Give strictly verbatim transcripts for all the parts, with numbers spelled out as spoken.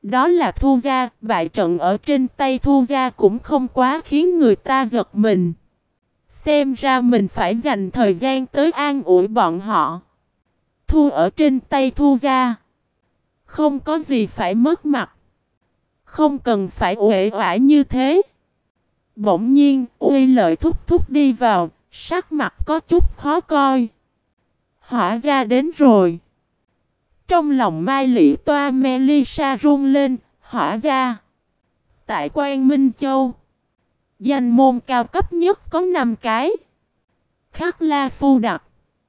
đó là Thu gia. Bại trận ở trên tay Thu gia cũng không quá khiến người ta giật mình. Xem ra mình phải dành thời gian tới an ủi bọn họ. Thu ở trên tay Thu gia, không có gì phải mất mặt, không cần phải uể oải như thế. Bỗng nhiên, Uy Lợi thúc thúc đi vào, sắc mặt có chút khó coi. Hỏa gia đến rồi. Trong lòng Mai Lị Toa Melissa run lên. Hỏa gia. Tại Quan Minh Châu, danh môn cao cấp nhất có năm cái: Khắc La Phu Đặc,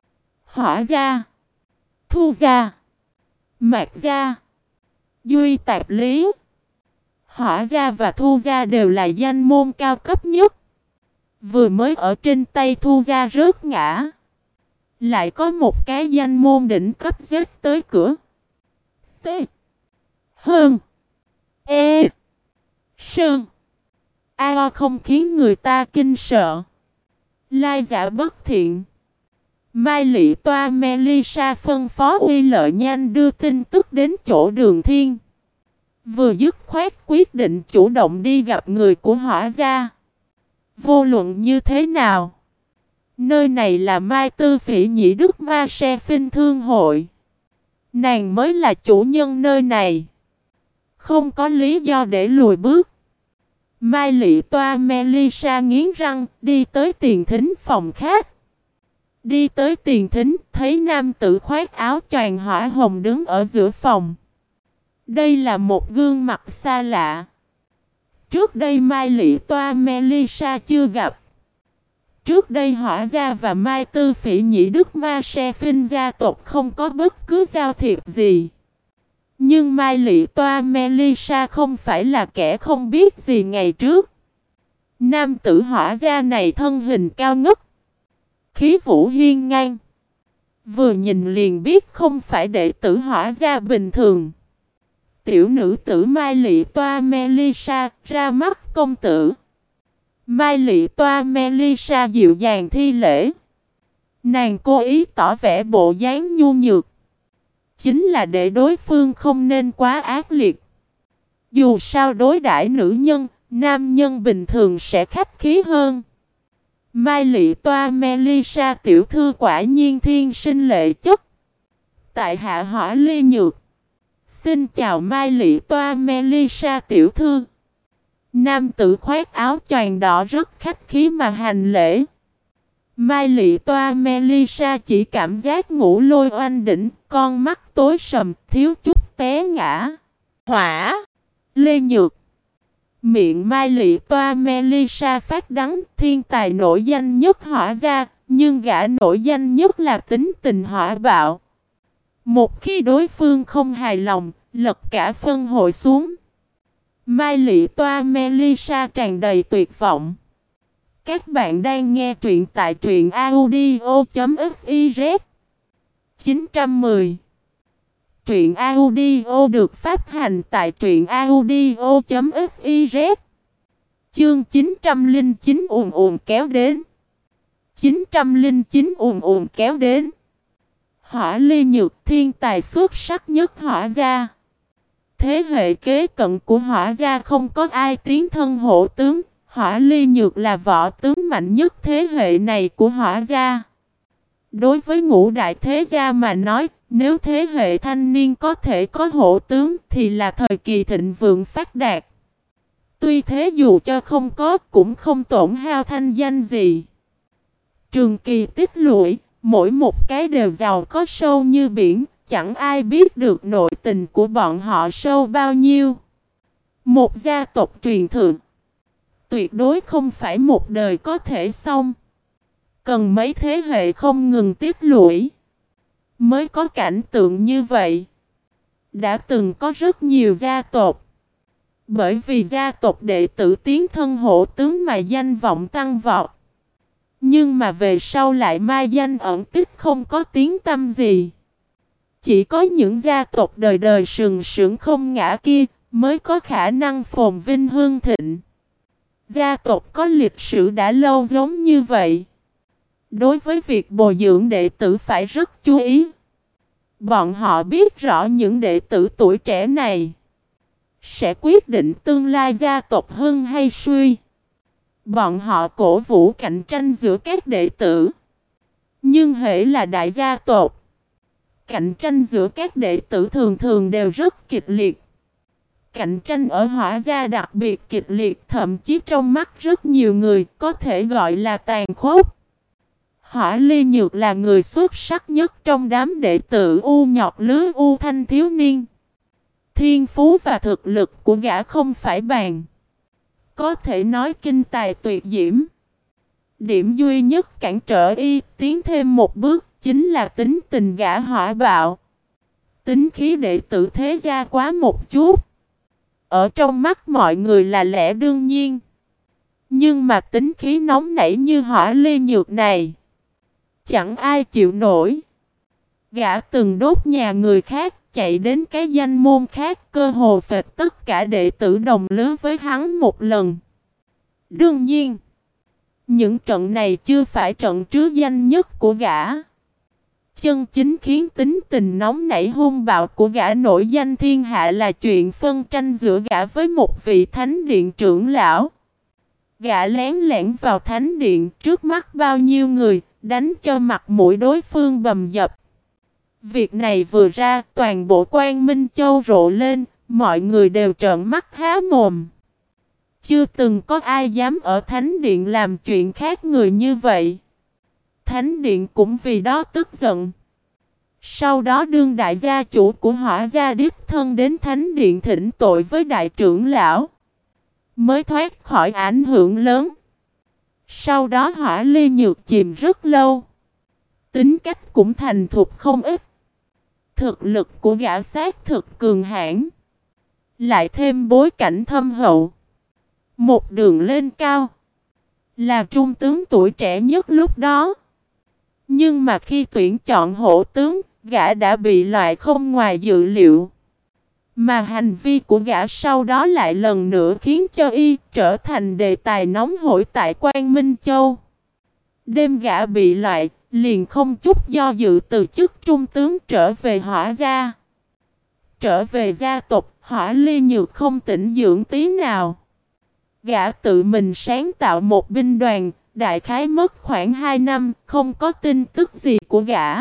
Hỏa gia, Thu gia, Mạc gia, Duy Tạp Lý. Hỏa gia và Thu gia đều là danh môn cao cấp nhất. Vừa mới ở trên tay Thu gia rớt ngã, lại có một cái danh môn đỉnh cấp giết tới cửa. T. Hơn. E. Sơn. A không khiến người ta kinh sợ. Lai giả bất thiện. Mai Lị Toa Melissa phân phó Uy Lợi nhanh đưa tin tức đến chỗ Đường Thiên. Vừa dứt khoát quyết định chủ động đi gặp người của Hỏa gia. Vô luận như thế nào, nơi này là Mai Tư Phỉ Nhĩ Đức Ma Se Phinh Thương Hội. Nàng mới là chủ nhân nơi này, không có lý do để lùi bước. Mai Lị Toa Melissa nghiến răng đi tới tiền thính phòng khác. Đi tới tiền thính, thấy nam tử khoác áo choàng hỏa hồng đứng ở giữa phòng. Đây là một gương mặt xa lạ. Trước đây Mai Lị Toa Melissa chưa gặp. Trước đây Hỏa gia và Mai Tư Phỉ Nhĩ Đức Ma Se Phinh gia tộc không có bất cứ giao thiệp gì. Nhưng Mai Lị Toa Melissa không phải là kẻ không biết gì ngày trước. Nam tử Hỏa gia này thân hình cao ngất, khí vũ hiên ngang. Vừa nhìn liền biết không phải đệ tử Hỏa gia bình thường. Tiểu nữ tử Mai Lị Toa Melissa, ra mắt công tử. Mai Lị Toa Melissa dịu dàng thi lễ. Nàng cố ý tỏ vẻ bộ dáng nhu nhược, chính là để đối phương không nên quá ác liệt. Dù sao đối đãi nữ nhân, nam nhân bình thường sẽ khách khí hơn. Mai Lị Toa Melissa tiểu thư quả nhiên thiên sinh lệ chất. Tại hạ Hỏa Ly Nhược. Xin chào Mai Lị Toa Melissa tiểu thư. Nam tử khoác áo choàng đỏ rất khách khí mà hành lễ. Mai Lị Toa Melissa chỉ cảm giác ngủ lôi oanh đỉnh, con mắt tối sầm, thiếu chút té ngã. Hỏa Lê Nhược. Miệng Mai Lị Toa Melissa phát đắng, thiên tài nổi danh nhất Hỏa gia, nhưng gã nổi danh nhất là tính tình hỏa bạo. Một khi đối phương không hài lòng, lật cả phân hội xuống. Mai Lị Toa Melissa tràn đầy tuyệt vọng. Các bạn đang nghe truyện tại truyện audio chấm fiz. chín trăm mười. Truyện audio được phát hành tại truyện audio chấm fiz. Chương chín trăm lẻ chín ùn ùn kéo đến. chín trăm lẻ chín ùn ùn kéo đến. Hỏa Ly Nhược thiên tài xuất sắc nhất Hỏa gia. Thế hệ kế cận của Hỏa gia không có ai tiến thân hổ tướng. Hỏa Ly Nhược là võ tướng mạnh nhất thế hệ này của Hỏa gia. Đối với ngũ đại thế gia mà nói, nếu thế hệ thanh niên có thể có hổ tướng thì là thời kỳ thịnh vượng phát đạt. Tuy thế dù cho không có cũng không tổn hao thanh danh gì. Trường kỳ tích lũy, mỗi một cái đều giàu có sâu như biển, chẳng ai biết được nội tình của bọn họ sâu bao nhiêu. Một gia tộc truyền thượng tuyệt đối không phải một đời có thể xong. Cần mấy thế hệ không ngừng tiếp lũy mới có cảnh tượng như vậy. Đã từng có rất nhiều gia tộc bởi vì gia tộc đệ tử tiến thân hổ tướng mà danh vọng tăng vọt. Nhưng mà về sau lại mai danh ẩn tích, không có tiếng tăm gì. Chỉ có những gia tộc đời đời sừng sững không ngã kia mới có khả năng phồn vinh hương thịnh. Gia tộc có lịch sử đã lâu giống như vậy. Đối với việc bồi dưỡng đệ tử phải rất chú ý. Bọn họ biết rõ những đệ tử tuổi trẻ này sẽ quyết định tương lai gia tộc hưng hay suy. Bọn họ cổ vũ cạnh tranh giữa các đệ tử. Nhưng hễ là đại gia tộc, cạnh tranh giữa các đệ tử thường thường đều rất kịch liệt. Cạnh tranh ở Hỏa gia đặc biệt kịch liệt, thậm chí trong mắt rất nhiều người có thể gọi là tàn khốc. Hỏa Ly Nhược là người xuất sắc nhất trong đám đệ tử U Nhọt lứa U Thanh thiếu niên. Thiên phú và thực lực của gã không phải bàn, có thể nói kinh tài tuyệt diễm. Điểm duy nhất cản trở y tiến thêm một bước chính là tính tình gã hỏa bạo. Tính khí đệ tử thế gia quá một chút. Ở trong mắt mọi người là lẽ đương nhiên. Nhưng mà tính khí nóng nảy như Hỏa Ly Nhược này, chẳng ai chịu nổi. Gã từng đốt nhà người khác, chạy đến cái danh môn khác, cơ hồ phệt tất cả đệ tử đồng lứa với hắn một lần. Đương nhiên, những trận này chưa phải trận trứ danh nhất của gã. Chân chính khiến tính tình nóng nảy hung bạo của gã nổi danh thiên hạ là chuyện phân tranh giữa gã với một vị thánh điện trưởng lão. Gã lén lẻn vào thánh điện trước mắt bao nhiêu người, đánh cho mặt mũi đối phương bầm dập. Việc này vừa ra, toàn bộ Quang Minh Châu rộ lên, mọi người đều trợn mắt há mồm. Chưa từng có ai dám ở thánh điện làm chuyện khác người như vậy. Thánh điện cũng vì đó tức giận. Sau đó đương đại gia chủ của Hỏa gia đích thân đến thánh điện thỉnh tội với đại trưởng lão, mới thoát khỏi ảnh hưởng lớn. Sau đó Hỏa Ly Nhược chìm rất lâu. Tính cách cũng thành thục không ít. Thực lực của gã sát thực cường hãn, lại thêm bối cảnh thâm hậu, một đường lên cao, là trung tướng tuổi trẻ nhất lúc đó. Nhưng mà khi tuyển chọn hổ tướng, gã đã bị loại không ngoài dự liệu. Mà hành vi của gã sau đó lại lần nữa khiến cho y trở thành đề tài nóng hổi tại Quang Minh Châu. Đêm gã bị loại, liền không chút do dự từ chức trung tướng trở về Hỏa gia. Trở về gia tộc, Hỏa Ly Nhược không tĩnh dưỡng tí nào. Gã tự mình sáng tạo một binh đoàn, đại khái mất khoảng hai năm, không có tin tức gì của gã.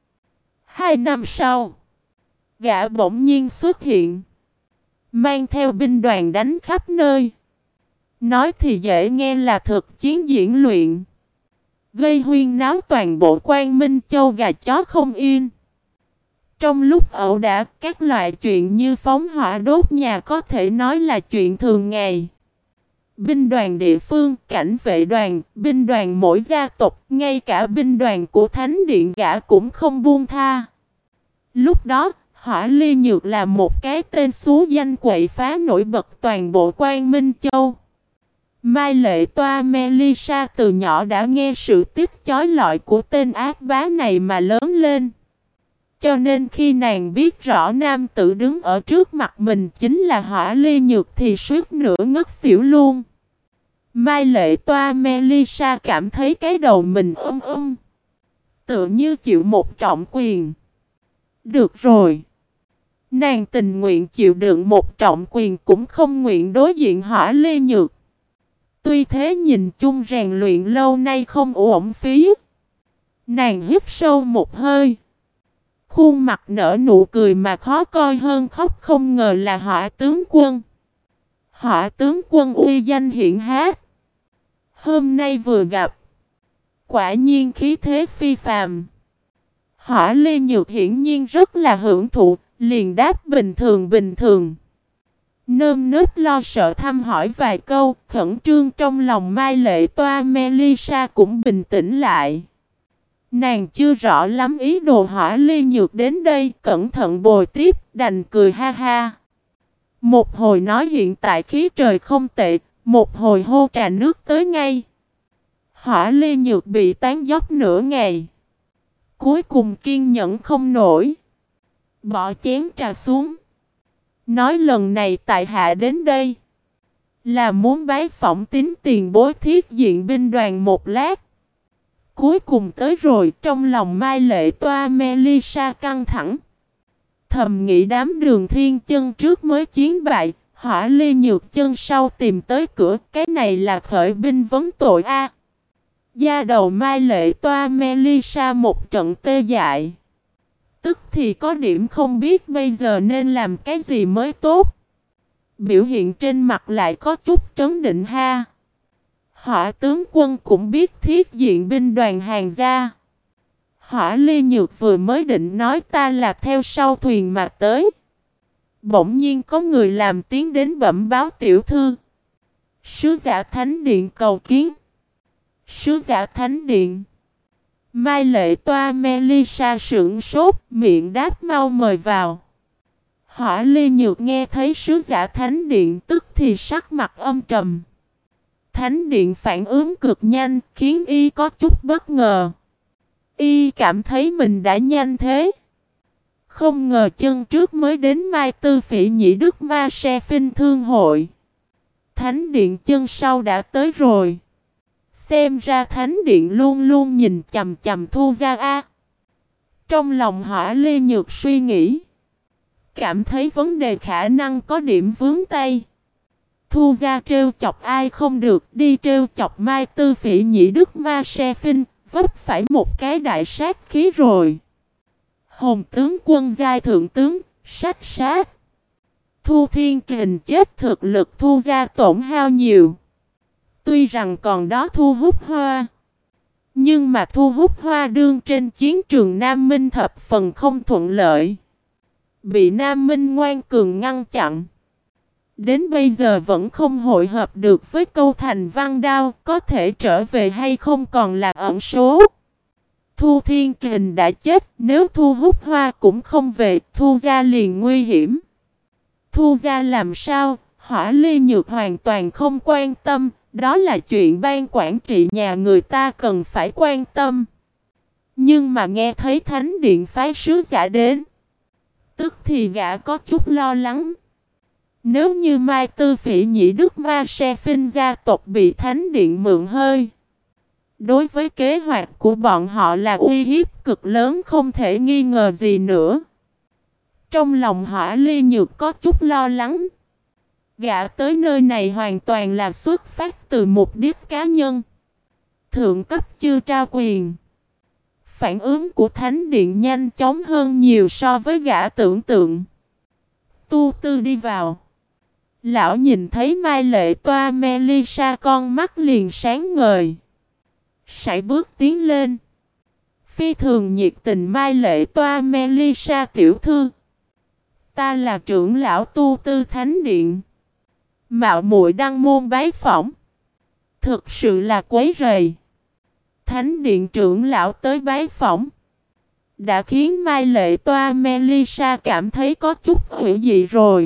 Hai năm sau, gã bỗng nhiên xuất hiện, mang theo binh đoàn đánh khắp nơi. Nói thì dễ nghe là thực chiến diễn luyện, gây huyên náo toàn bộ Quang Minh Châu gà chó không yên. Trong lúc ẩu đả, các loại chuyện như phóng hỏa đốt nhà có thể nói là chuyện thường ngày. Binh đoàn địa phương, cảnh vệ đoàn, binh đoàn mỗi gia tộc, ngay cả binh đoàn của Thánh Điện gã cũng không buông tha. Lúc đó, Hỏa Ly Nhược là một cái tên xú danh quậy phá nổi bật toàn bộ Quang Minh Châu. Mai Lệ Toa Melissa từ nhỏ đã nghe sự tiếp chói lọi của tên ác bá này mà lớn lên. Cho nên khi nàng biết rõ nam tử đứng ở trước mặt mình chính là Hỏa Ly Nhược thì suýt nữa ngất xỉu luôn. Mai Lệ Toa Melissa cảm thấy cái đầu mình ôm ôm, tựa như chịu một trọng quyền. Được rồi, nàng tình nguyện chịu đựng một trọng quyền cũng không nguyện đối diện Hỏa Ly Nhược. Tuy thế nhìn chung rèn luyện lâu nay không uổng phí. Nàng hít sâu một hơi, khuôn mặt nở nụ cười mà khó coi hơn khóc, không ngờ là Hỏa tướng quân. Hỏa tướng quân uy danh hiển hách, hôm nay vừa gặp, quả nhiên khí thế phi phàm. Hỏa Ly Nhược hiển nhiên rất là hưởng thụ, liền đáp bình thường bình thường. Nơm nớp lo sợ thăm hỏi vài câu, khẩn trương trong lòng Mai Lệ Toa Melissa cũng bình tĩnh lại. Nàng chưa rõ lắm ý đồ Hỏa Ly Nhược đến đây, cẩn thận bồi tiếp, đành cười ha ha. Một hồi nói hiện tại khí trời không tệ, một hồi hô trà nước tới ngay. Hỏa Ly Nhược bị tán dóc nửa ngày, cuối cùng kiên nhẫn không nổi, bỏ chén trà xuống. Nói lần này tại hạ đến đây là muốn bái phỏng tín tiền bối thiết diện binh đoàn một lát. Cuối cùng tới rồi, trong lòng Mai Lệ Toa Melissa căng thẳng. Thầm nghĩ đám Đường Thiên Chân trước mới chiến bại, Hỏa Ly Nhược chân sau tìm tới cửa, cái này là khởi binh vấn tội a. Da đầu Mai Lệ Toa Melissa một trận tê dại. Tức thì có điểm không biết bây giờ nên làm cái gì mới tốt. Biểu hiện trên mặt lại có chút trấn định ha. Hỏa tướng quân cũng biết thiết diện binh đoàn hàng gia. Hỏa Ly Nhược vừa mới định nói ta là theo sau thuyền mà tới. Bỗng nhiên có người làm tiếng đến bẩm báo tiểu thư. Sứ giả Thánh Điện cầu kiến. Sứ giả Thánh Điện. Mai Lệ Toa Melissa sững sốt, miệng đáp mau mời vào. Hỏa Ly Nhược nghe thấy sứ giả Thánh Điện tức thì sắc mặt âm trầm. Thánh Điện phản ứng cực nhanh, khiến y có chút bất ngờ. Y cảm thấy mình đã nhanh thế. Không ngờ chân trước mới đến Mai Tư Phỉ Nhĩ Đức Ma Se Phinh Thương Hội. Thánh Điện chân sau đã tới rồi. Xem ra Thánh Điện luôn luôn nhìn chằm chằm Thu Gia A. Trong lòng Hỏa Ly Nhược suy nghĩ. Cảm thấy vấn đề khả năng có điểm vướng tay. Thu Gia trêu chọc ai không được, đi trêu chọc Mai Tư Phỉ Nhĩ Đức Ma Se Phinh, vấp phải một cái đại sát khí rồi. Hồn tướng quân giai thượng tướng, sách sát. Thu Thiên Kình chết thực lực Thu Gia tổn hao nhiều. Tuy rằng còn đó Thu Hút Hoa. Nhưng mà Thu Hút Hoa đương trên chiến trường Nam Minh thập phần không thuận lợi. Bị Nam Minh ngoan cường ngăn chặn. Đến bây giờ vẫn không hội hợp được với câu thành văn đao, có thể trở về hay không còn là ẩn số. Thu Thiên Kình đã chết, nếu Thu Hút Hoa cũng không về, Thu Gia liền nguy hiểm. Thu Gia làm sao? Hỏa Ly Nhược hoàn toàn không quan tâm, đó là chuyện ban quản trị nhà người ta cần phải quan tâm. Nhưng mà nghe thấy Thánh Điện phái sứ giả đến, tức thì gã có chút lo lắng. Nếu như Mai Tư Phỉ Nhĩ Đức Ma Se Phinh gia tộc bị Thánh Điện mượn hơi, đối với kế hoạch của bọn họ là uy hiếp cực lớn không thể nghi ngờ gì nữa. Trong lòng Hỏa Ly Nhược có chút lo lắng. Gã tới nơi này hoàn toàn là xuất phát từ mục đích cá nhân. Thượng cấp chưa trao quyền. Phản ứng của Thánh Điện nhanh chóng hơn nhiều so với gã tưởng tượng. Tu Tư đi vào. Lão nhìn thấy Mai Lệ Toa Melissa con mắt liền sáng ngời. Sải bước tiến lên. Phi thường nhiệt tình Mai Lệ Toa Melissa tiểu thư. Ta là trưởng lão Tu Tư Thánh Điện. Mạo muội đăng môn bái phỏng. Thực sự là quấy rầy. Thánh Điện trưởng lão tới bái phỏng. Đã khiến Mai Lệ Toa Melissa cảm thấy có chút hủy dị rồi.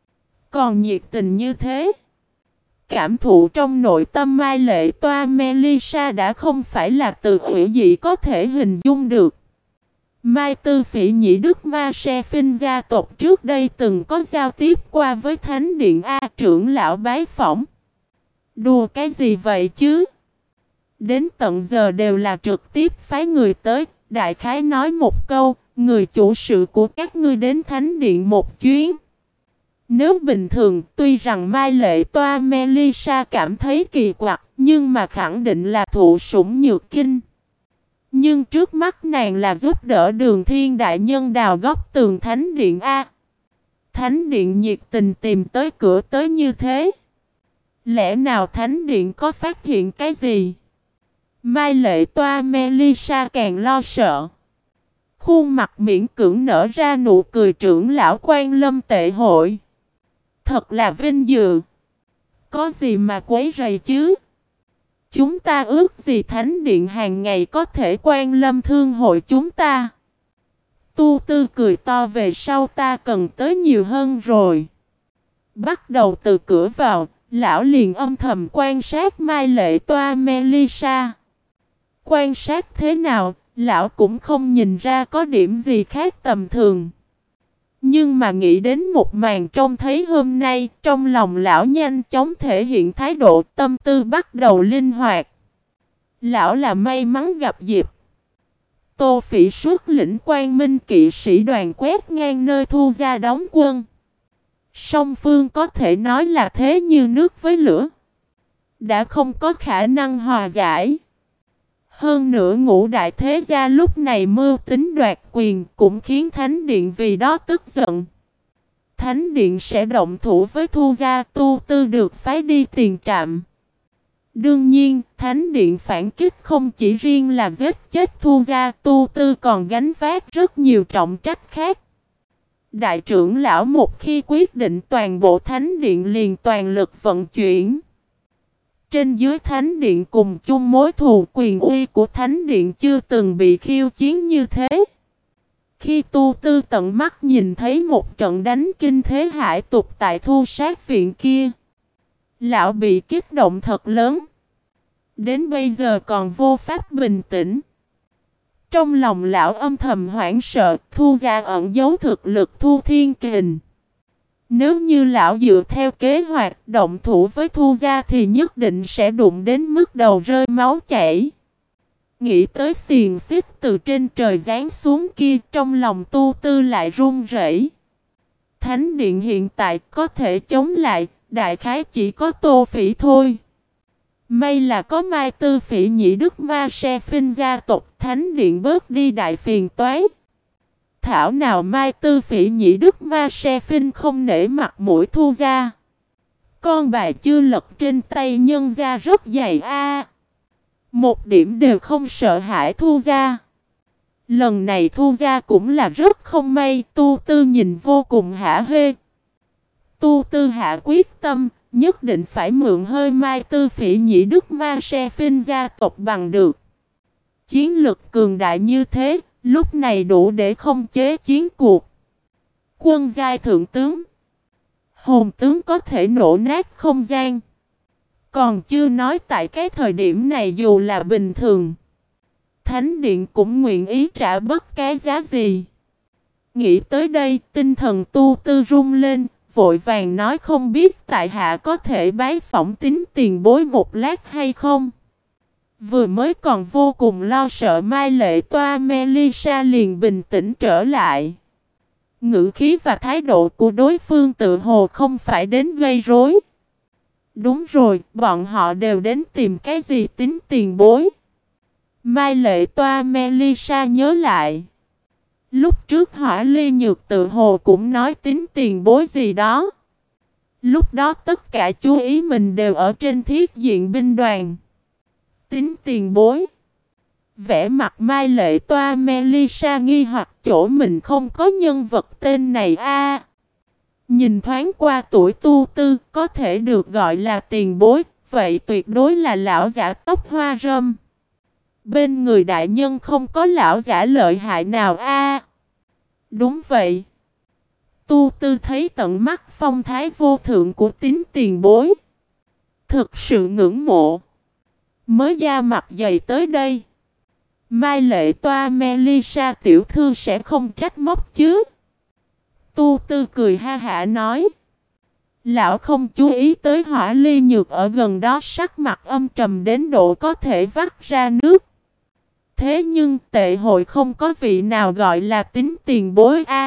Còn nhiệt tình như thế. Cảm thụ trong nội tâm Mai Lệ Toa Melissa đã không phải là từ hủy dị có thể hình dung được. Mai Tư Phỉ Nhĩ Đức Ma Se Phinh gia tộc trước đây từng có giao tiếp qua với Thánh Điện A trưởng lão bái phỏng. Đùa cái gì vậy chứ? Đến tận giờ đều là trực tiếp phái người tới, đại khái nói một câu, người chủ sự của các ngươi đến Thánh Điện một chuyến. Nếu bình thường, tuy rằng Mai Lệ Toa Melissa cảm thấy kỳ quặc, nhưng mà khẳng định là thụ sủng nhược kinh. Nhưng trước mắt nàng là giúp đỡ Đường Thiên đại nhân đào góc tường Thánh Điện A. Thánh Điện nhiệt tình tìm tới cửa tới như thế. Lẽ nào Thánh Điện có phát hiện cái gì? Mai Lệ Toa Melissa càng lo sợ. Khuôn mặt miễn cưỡng nở ra nụ cười trưởng lão Quan Lâm tệ hội. Thật là vinh dự. Có gì mà quấy rầy chứ? Chúng ta ước gì Thánh Điện hàng ngày có thể Quan Lâm thương hội chúng ta. Tu Tư cười to về sau ta cần tới nhiều hơn rồi. Bắt đầu từ cửa vào, lão liền âm thầm quan sát Mai Lệ Toa Melissa. Quan sát thế nào, lão cũng không nhìn ra có điểm gì khác tầm thường. Nhưng mà nghĩ đến một màn trông thấy hôm nay, trong lòng lão nhanh chóng thể hiện thái độ, tâm tư bắt đầu linh hoạt. Lão là may mắn gặp dịp. Tô Phỉ xuất lĩnh Quang Minh kỵ sĩ đoàn quét ngang nơi Thu Gia đóng quân. Song phương có thể nói là thế như nước với lửa, đã không có khả năng hòa giải. Hơn nữa ngũ đại thế gia lúc này mưu tính đoạt quyền cũng khiến Thánh Điện vì đó tức giận. Thánh Điện sẽ động thủ với Thu gia, Tu Tư được phái đi tiền trạm. Đương nhiên, Thánh Điện phản kích không chỉ riêng là giết chết Thu gia, Tu Tư còn gánh vác rất nhiều trọng trách khác. Đại trưởng lão một khi quyết định toàn bộ Thánh Điện liền toàn lực vận chuyển. Trên dưới Thánh Điện cùng chung mối thù, quyền uy của Thánh Điện chưa từng bị khiêu chiến như thế. Khi Tu Tư tận mắt nhìn thấy một trận đánh kinh thế hải tục tại Thu sát viện kia, lão bị kích động thật lớn. Đến bây giờ còn vô pháp bình tĩnh. Trong lòng lão âm thầm hoảng sợ, Thu gia ẩn giấu thực lực Thu Thiên Kình. Nếu như lão dựa theo kế hoạch động thủ với Thu gia thì nhất định sẽ đụng đến mức đầu rơi máu chảy. Nghĩ tới xiềng xích từ trên trời giáng xuống kia, trong lòng Tu Tư lại run rẩy. Thánh Điện hiện tại có thể chống lại, đại khái chỉ có Tô Phỉ thôi. May là có Mai Tư Phỉ nhị đức ma se phinh gia tộc, Thánh Điện bớt đi đại phiền toái. Thảo nào Mai Tư Phỉ nhị đức ma se phinh không nể mặt mũi Thu gia. Con bài chưa lật trên tay nhân gia rất dày a. Một điểm đều không sợ hãi Thu gia. Lần này Thu gia cũng là rất không may, Tu Tư nhìn vô cùng hả hê. Tu Tư hạ quyết tâm, nhất định phải mượn hơi Mai Tư Phỉ nhị đức ma se phinh gia tộc bằng được. Chiến lực cường đại như thế, lúc này đủ để không chế chiến cuộc. Quân giai thượng tướng, hồn tướng có thể nổ nát không gian. Còn chưa nói tại cái thời điểm này dù là bình thường, Thánh Điện cũng nguyện ý trả bất cái giá gì. Nghĩ tới đây, tinh thần Tu Tư rung lên, vội vàng nói không biết tại hạ có thể bái phỏng Tín tiền bối một lát hay không. Vừa mới còn vô cùng lo sợ Mai Lệ Toa Melissa liền bình tĩnh trở lại. Ngữ khí và thái độ của đối phương tự hồ không phải đến gây rối. Đúng rồi, bọn họ đều đến tìm cái gì Tín tiền bối. Mai Lệ Toa Melissa nhớ lại. Lúc trước Hỏa Ly Nhược tự hồ cũng nói Tín tiền bối gì đó. Lúc đó tất cả chú ý mình đều ở trên thiết diện binh đoàn. Tín tiền bối. Vẻ mặt Mai Lệ Toa Melissa nghi hoặc chỗ mình không có nhân vật tên này a. Nhìn thoáng qua tuổi Tu Tư có thể được gọi là tiền bối, vậy tuyệt đối là lão giả tóc hoa râm. Bên người đại nhân không có lão giả lợi hại nào a. Đúng vậy. Tu Tư thấy tận mắt phong thái vô thượng của Tín tiền bối. Thực sự ngưỡng mộ. Mới da mặt dày tới đây. Mai Lệ Toa Melissa tiểu thư sẽ không trách móc chứ. Tu Tư cười ha hả nói. Lão không chú ý tới Hỏa Ly Nhược ở gần đó sắc mặt âm trầm đến độ có thể vắt ra nước. Thế nhưng tệ hội không có vị nào gọi là Tín tiền bối a.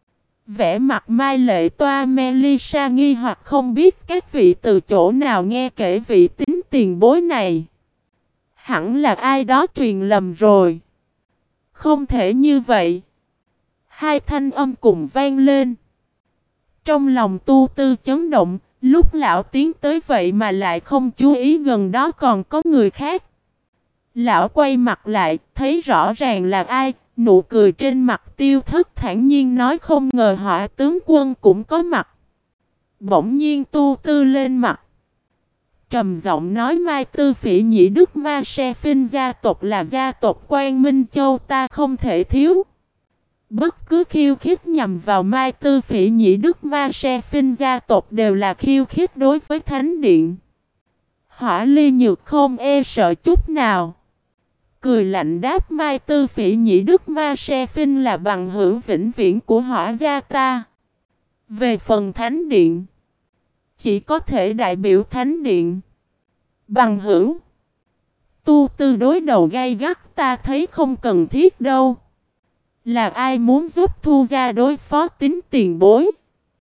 Vẻ mặt Mai Lệ Toa Melissa nghi hoặc không biết các vị từ chỗ nào nghe kể vị Tín tiền bối này. Hẳn là ai đó truyền lầm rồi. Không thể như vậy. Hai thanh âm cùng vang lên. Trong lòng Tu Tư chấn động, lúc lão tiến tới vậy mà lại không chú ý gần đó còn có người khác. Lão quay mặt lại, thấy rõ ràng là ai, nụ cười trên mặt tiêu thất thản nhiên nói không ngờ Hỏa tướng quân cũng có mặt. Bỗng nhiên Tu Tư lên mặt. Trầm giọng nói Mai Tư Phỉ nhị đức ma se phinh gia tộc là gia tộc Quan Minh Châu ta không thể thiếu. Bất cứ khiêu khích nhằm vào Mai Tư Phỉ nhị đức ma se phinh gia tộc đều là khiêu khích đối với Thánh Điện. Hỏa Ly Nhược không e sợ chút nào. Cười lạnh đáp Mai Tư Phỉ nhị đức ma se phinh là bằng hữu vĩnh viễn của Hỏa gia ta. Về phần Thánh Điện, chỉ có thể đại biểu Thánh Điện. Bằng hữu. Tu Tư đối đầu gay gắt ta thấy không cần thiết đâu. Là ai muốn giúp Thu gia đối phó Tín tiền bối?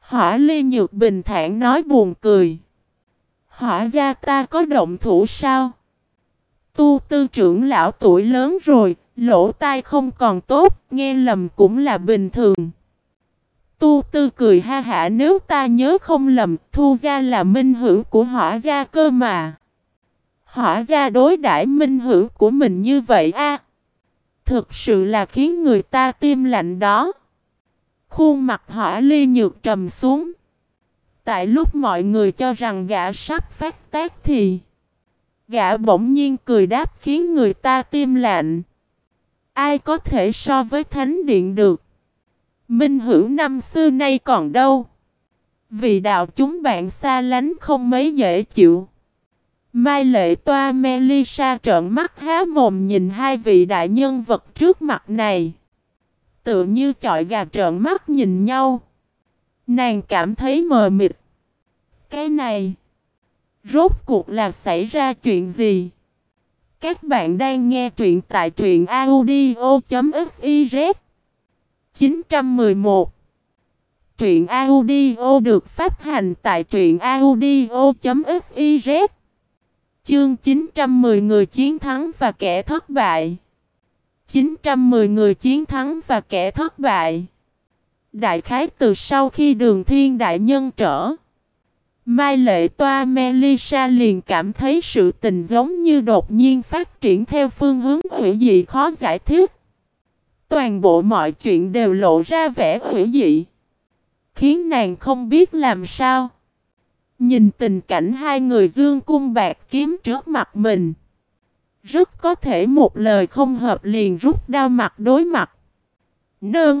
Hỏa Ly Nhược bình thản nói buồn cười. Hỏa gia ta có động thủ sao? Tu Tư trưởng lão tuổi lớn rồi, lỗ tai không còn tốt, nghe lầm cũng là bình thường. Tu Tư cười ha hả, nếu ta nhớ không lầm, Thu gia là minh hữu của Hỏa gia cơ mà. Hỏa gia đối đãi minh hữu của mình như vậy a, thực sự là khiến người ta tim lạnh đó. Khuôn mặt Hỏa Ly Nhược trầm xuống. Tại lúc mọi người cho rằng gã sắp phát tác thì gã bỗng nhiên cười đáp khiến người ta tim lạnh. Ai có thể so với Thánh Điện được? Minh hữu năm xưa nay còn đâu? Vì đạo chúng bạn xa lánh không mấy dễ chịu. Mai Lệ Toa Melissa trợn mắt há mồm nhìn hai vị đại nhân vật trước mặt này. Tựa như chọi gà trợn mắt nhìn nhau. Nàng cảm thấy mờ mịt. Cái này, rốt cuộc là xảy ra chuyện gì? Các bạn đang nghe truyện tại truyện audio chấm fiz. chín trăm mười một. Truyện audio được phát hành tại truyện audio chấm fiz. Chương chín trăm mười người chiến thắng và kẻ thất bại. chín trăm mười người chiến thắng và kẻ thất bại. Đại khái từ sau khi Đường Thiên đại nhân trở, Mai Lệ Toa Melissa liền cảm thấy sự tình giống như đột nhiên phát triển theo phương hướng hủy dị khó giải thích. Toàn bộ mọi chuyện đều lộ ra vẻ hủy dị, khiến nàng không biết làm sao. Nhìn tình cảnh hai người dương cung bạc kiếm trước mặt mình, rất có thể một lời không hợp liền rút đao mặt đối mặt. Nương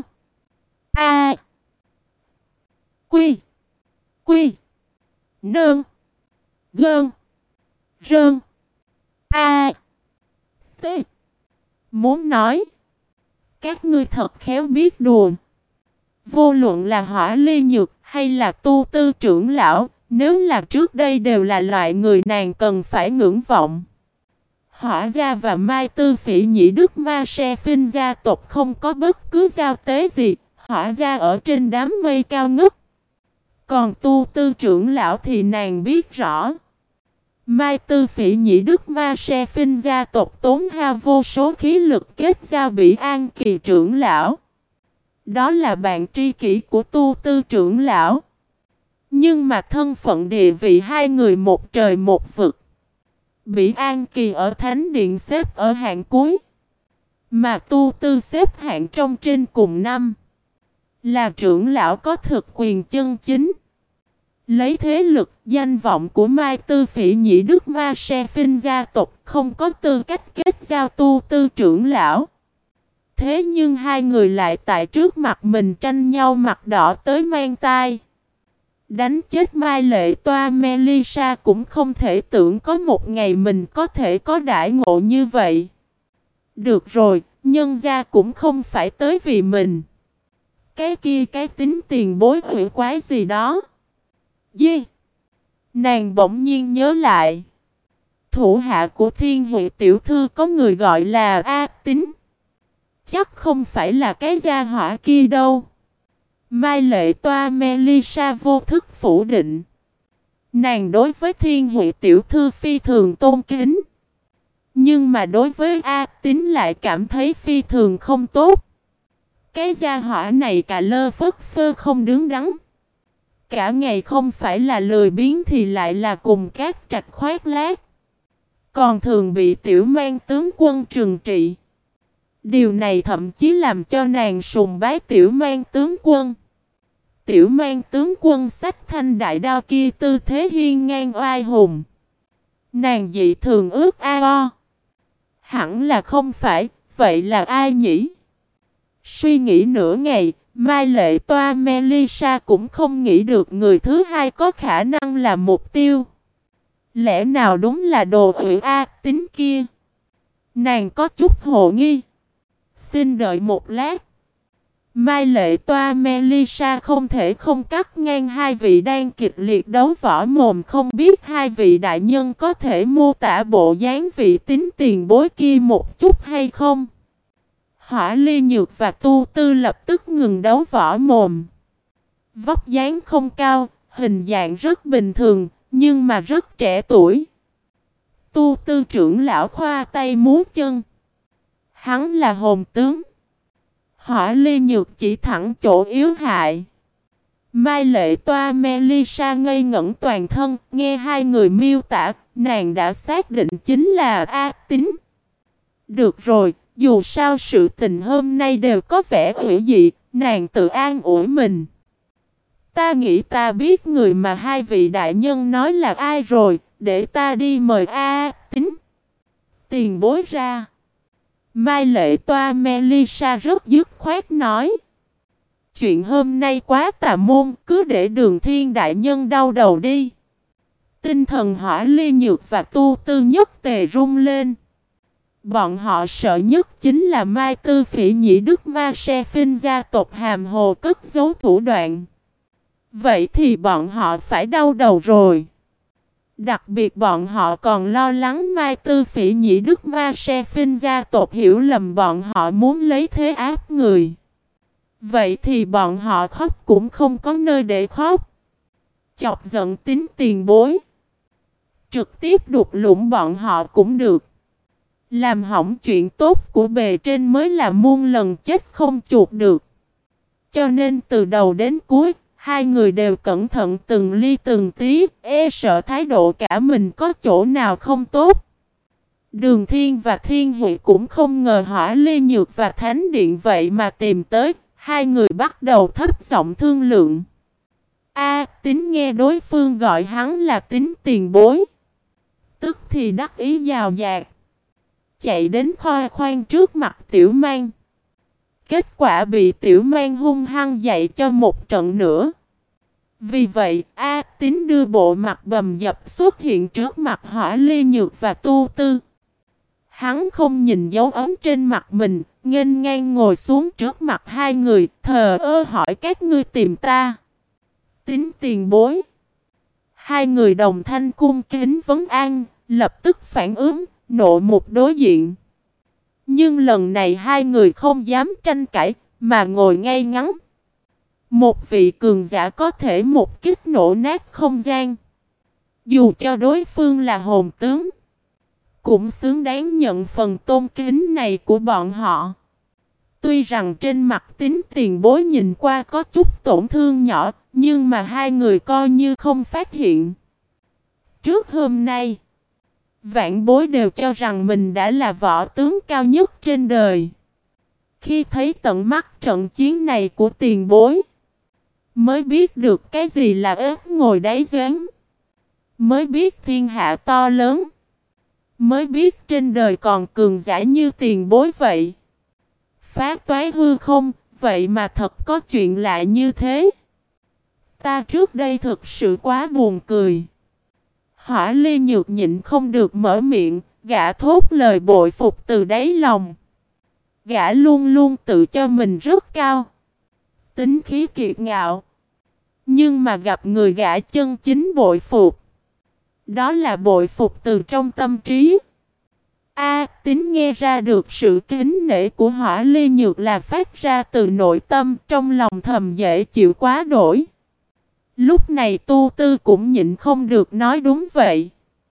A Quy Quy Nương Gơn Rơn A T. Muốn nói, các ngươi thật khéo biết đùa. Vô luận là Hỏa Ly Nhược hay là Tu Tư trưởng lão, nếu là trước đây đều là loại người nàng cần phải ngưỡng vọng. Hỏa gia và Mai Tư Phỉ Nhĩ Đức Ma Se Phinh gia tộc không có bất cứ giao tế gì, Hỏa gia ở trên đám mây cao ngất. Còn Tu Tư trưởng lão thì nàng biết rõ. Mai Tư Phỉ Nhĩ Đức Ma Se Phinh gia tộc tốn hao vô số khí lực kết giao Bỉ An Kỳ trưởng lão. Đó là bạn tri kỷ của Tu Tư trưởng lão. Nhưng mà thân phận địa vị hai người một trời một vực. Bỉ An Kỳ ở Thánh Điện xếp ở hạng cuối, mà Tu Tư xếp hạng trong trên cùng năm. Là trưởng lão có thực quyền chân chính. Lấy thế lực, danh vọng của Mai Tư Phỉ Nhĩ Đức Ma Se Phinh gia tộc không có tư cách kết giao Tu Tư trưởng lão. Thế nhưng hai người lại tại trước mặt mình tranh nhau mặt đỏ tới mang tai. Đánh chết Mai Lệ Toa Melissa cũng không thể tưởng có một ngày mình có thể có đãi ngộ như vậy. Được rồi, nhân gia cũng không phải tới vì mình. Cái kia cái tính tiền bối hủy quái gì đó. Gì? Nàng bỗng nhiên nhớ lại. Thủ hạ của Thiên Huệ tiểu thư có người gọi là A Tính. Chắc không phải là cái gia hỏa kia đâu. Mai Lệ Toa Melissa vô thức phủ định. Nàng đối với Thiên Huệ tiểu thư phi thường tôn kính. Nhưng mà đối với A Tính lại cảm thấy phi thường không tốt. Cái gia hỏa này cả lơ phất phơ không đứng đắn. Cả ngày không phải là lười biếng thì lại là cùng các trạch khoác lác. Còn thường bị tiểu mang tướng quân trừng trị. Điều này thậm chí làm cho nàng sùng bái tiểu mang tướng quân. Tiểu mang tướng quân xách thanh đại đao kia tư thế hiên ngang oai hùng. Nàng dị thường ước ao. Hẳn là không phải, vậy là ai nhỉ? Suy nghĩ nửa ngày, Mai Lệ Toa Melissa cũng không nghĩ được người thứ hai có khả năng là mục tiêu. Lẽ nào đúng là đồ ủy A Tính kia? Nàng có chút hồ nghi. Xin đợi một lát. Mai Lệ Toa Melissa không thể không cắt ngang hai vị đang kịch liệt đấu võ mồm, không biết hai vị đại nhân có thể mô tả bộ dáng vị Tính tiền bối kia một chút hay không? Hỏa Ly Nhược và Tu Tư lập tức ngừng đấu võ mồm. Vóc dáng không cao, hình dạng rất bình thường, nhưng mà rất trẻ tuổi. Tu Tư trưởng lão khoa tay múa chân. Hắn là hồn tướng. Hỏa Ly Nhược chỉ thẳng chỗ yếu hại. Mai Lệ Toa Melissa ngây ngẩn toàn thân, nghe hai người miêu tả, nàng đã xác định chính là A Tín. Được rồi, dù sao sự tình hôm nay đều có vẻ hữu dị, nàng tự an ủi mình. Ta nghĩ ta biết người mà hai vị đại nhân nói là ai rồi, để ta đi mời A Tín. Tiền bối ra. Mai Lệ Toa Melissa rất dứt khoát nói. Chuyện hôm nay quá tà môn, cứ để Đường Thiên đại nhân đau đầu đi. Tinh thần Hỏa Ly Nhược và Tu Tư nhất tề rung lên. Bọn họ sợ nhất chính là Mai Tư Phỉ Nhĩ Đức Ma Se Phinh gia tộc hàm hồ cất giấu thủ đoạn. Vậy thì bọn họ phải đau đầu rồi. Đặc biệt bọn họ còn lo lắng Mai Tư Phỉ Nhĩ Đức Ma Se Phinh gia tộc hiểu lầm bọn họ muốn lấy thế áp người. Vậy thì bọn họ khóc cũng không có nơi để khóc. Chọc giận Tín tiền bối. Trực tiếp đục lũng bọn họ cũng được. Làm hỏng chuyện tốt của bề trên mới là muôn lần chết không chuộc được. Cho nên từ đầu đến cuối, hai người đều cẩn thận từng ly từng tí, e sợ thái độ cả mình có chỗ nào không tốt. Đường Thiên và Thiên Huệ cũng không ngờ Hỏa Ly Nhược và Thánh Điện vậy mà tìm tới. Hai người bắt đầu thấp giọng thương lượng. A Tín nghe đối phương gọi hắn là Tín tiền bối. Tức thì đắc ý giàu dạt. Chạy đến khoe khoang trước mặt Tiểu Mang. Kết quả bị Tiểu Mang hung hăng dạy cho một trận nữa. Vì vậy A Tín đưa bộ mặt bầm dập xuất hiện trước mặt Hỏa Ly Nhược và Tu Tư. Hắn không nhìn dấu ấn trên mặt mình, nghênh ngang ngồi xuống trước mặt hai người, thờ ơ hỏi các ngươi tìm ta. Tín tiền bối. Hai người đồng thanh cung kính vấn an, lập tức phản ứng, nộ một đối diện. Nhưng lần này hai người không dám tranh cãi, mà ngồi ngay ngắn. Một vị cường giả có thể một kích nổ nát không gian. Dù cho đối phương là hồn tướng, cũng xứng đáng nhận phần tôn kính này của bọn họ. Tuy rằng trên mặt Tín tiền bối nhìn qua có chút tổn thương nhỏ, nhưng mà hai người coi như không phát hiện. Trước hôm nay, vạn bối đều cho rằng mình đã là võ tướng cao nhất trên đời. Khi thấy tận mắt trận chiến này của tiền bối, mới biết được cái gì là ếch ngồi đáy giếng. Mới biết thiên hạ to lớn. Mới biết trên đời còn cường giả như tiền bối vậy. Phá toái hư không, vậy mà thật có chuyện lạ như thế. Ta trước đây thực sự quá buồn cười. Hỏa Ly Nhược nhịn không được mở miệng, gã thốt lời bội phục từ đáy lòng. Gã luôn luôn tự cho mình rất cao. Tính khí kiệt ngạo. Nhưng mà gặp người gã chân chính bội phục. Đó là bội phục từ trong tâm trí. A Tín nghe ra được sự kính nể của Hỏa Ly Nhược là phát ra từ nội tâm, trong lòng thầm dễ chịu quá đổi. Lúc này Tu Tư cũng nhịn không được nói đúng vậy.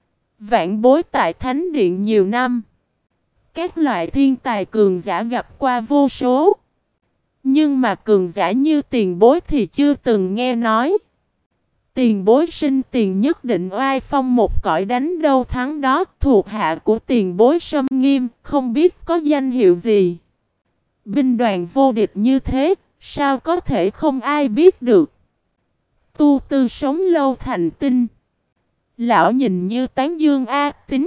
Vạn bối tại Thánh Điện nhiều năm. Các loại thiên tài cường giả gặp qua vô số. Nhưng mà cường giả như tiền bối thì chưa từng nghe nói. Tiền bối sinh tiền nhất định oai phong một cõi đánh đâu thắng đó. Thuộc hạ của tiền bối Sâm Nghiêm, không biết có danh hiệu gì. Binh đoàn vô địch như thế, sao có thể không ai biết được. Tu Tư sống lâu thành tinh. Lão nhìn như tán dương A Tín.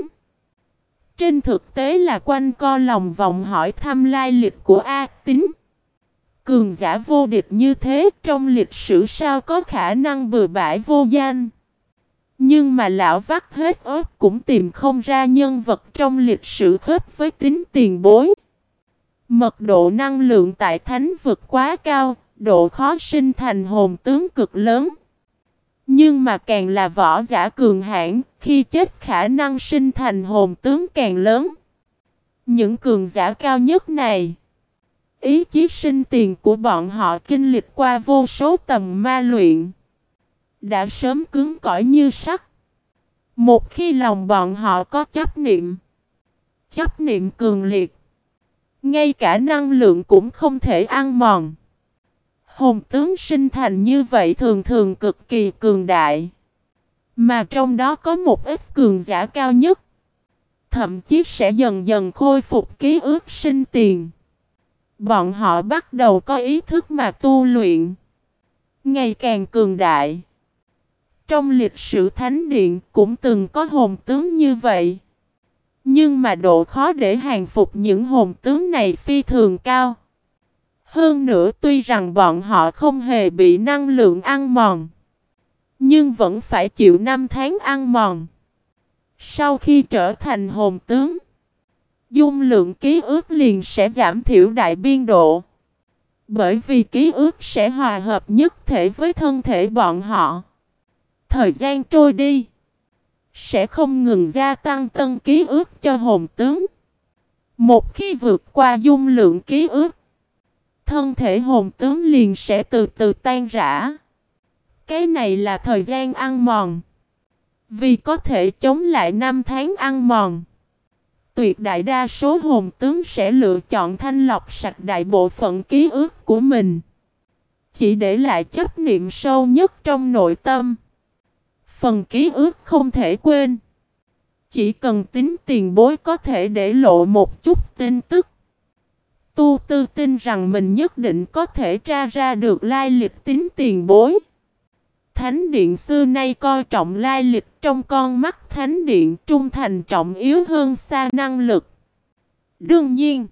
Trên thực tế là quanh co lòng vòng hỏi thăm lai lịch của A Tín. Cường giả vô địch như thế trong lịch sử sao có khả năng bừa bãi vô danh. Nhưng mà lão vắt hết óc cũng tìm không ra nhân vật trong lịch sử khớp với Tín tiền bối. Mật độ năng lượng tại thánh vực quá cao, độ khó sinh thành hồn tướng cực lớn. Nhưng mà càng là võ giả cường hãn, khi chết khả năng sinh thành hồn tướng càng lớn. Những cường giả cao nhất này Ý chí sinh tiền của bọn họ kinh lịch qua vô số tầm ma luyện, đã sớm cứng cỏi như sắt. Một khi lòng bọn họ có chấp niệm, chấp niệm cường liệt, ngay cả năng lượng cũng không thể ăn mòn. Hồn tướng sinh thành như vậy thường thường cực kỳ cường đại, mà trong đó có một ít cường giả cao nhất, thậm chí sẽ dần dần khôi phục ký ức sinh tiền. Bọn họ bắt đầu có ý thức mà tu luyện, ngày càng cường đại. Trong lịch sử Thánh Điện cũng từng có hồn tướng như vậy, nhưng mà độ khó để hàng phục những hồn tướng này phi thường cao. Hơn nữa tuy rằng bọn họ không hề bị năng lượng ăn mòn, nhưng vẫn phải chịu năm tháng ăn mòn. Sau khi trở thành hồn tướng, dung lượng ký ức liền sẽ giảm thiểu đại biên độ. Bởi vì ký ức sẽ hòa hợp nhất thể với thân thể bọn họ. Thời gian trôi đi, sẽ không ngừng gia tăng tân ký ức cho hồn tướng. Một khi vượt qua dung lượng ký ức, thân thể hồn tướng liền sẽ từ từ tan rã. Cái này là thời gian ăn mòn. Vì có thể chống lại năm tháng ăn mòn, tuyệt đại đa số hồn tướng sẽ lựa chọn thanh lọc sạch đại bộ phận ký ức của mình, chỉ để lại chấp niệm sâu nhất trong nội tâm. Phần ký ức không thể quên. Chỉ cần tính tiền bối có thể để lộ một chút tin tức, Tu Tư tin rằng mình nhất định có thể tra ra được lai lịch tính tiền bối. Thánh Điện xưa nay coi trọng lai lịch, trong con mắt Thánh Điện trung thành trọng yếu hơn xa năng lực. Đương nhiên,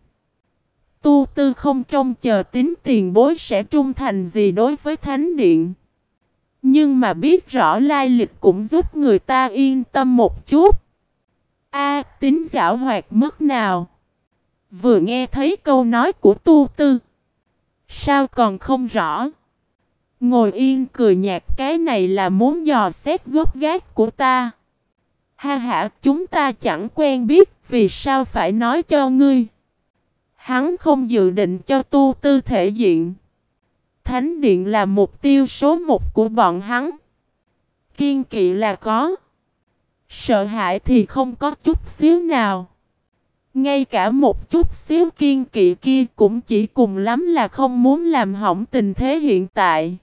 Tu Tư không trông chờ tính tiền bối sẽ trung thành gì đối với Thánh Điện. Nhưng mà biết rõ lai lịch cũng giúp người ta yên tâm một chút. A, tính giảo hoạt mức nào? Vừa nghe thấy câu nói của Tu Tư, sao còn không rõ? Ngồi yên cười nhạt, cái này là muốn dò xét gốc gác của ta. Ha ha, chúng ta chẳng quen biết, vì sao phải nói cho ngươi? Hắn không dự định cho Tu Tư thể diện. Thánh Điện là mục tiêu số một của bọn hắn. Kiên kỵ là có, sợ hãi thì không có chút xíu nào. Ngay cả một chút xíu kiên kỵ kia cũng chỉ cùng lắm là không muốn làm hỏng tình thế hiện tại.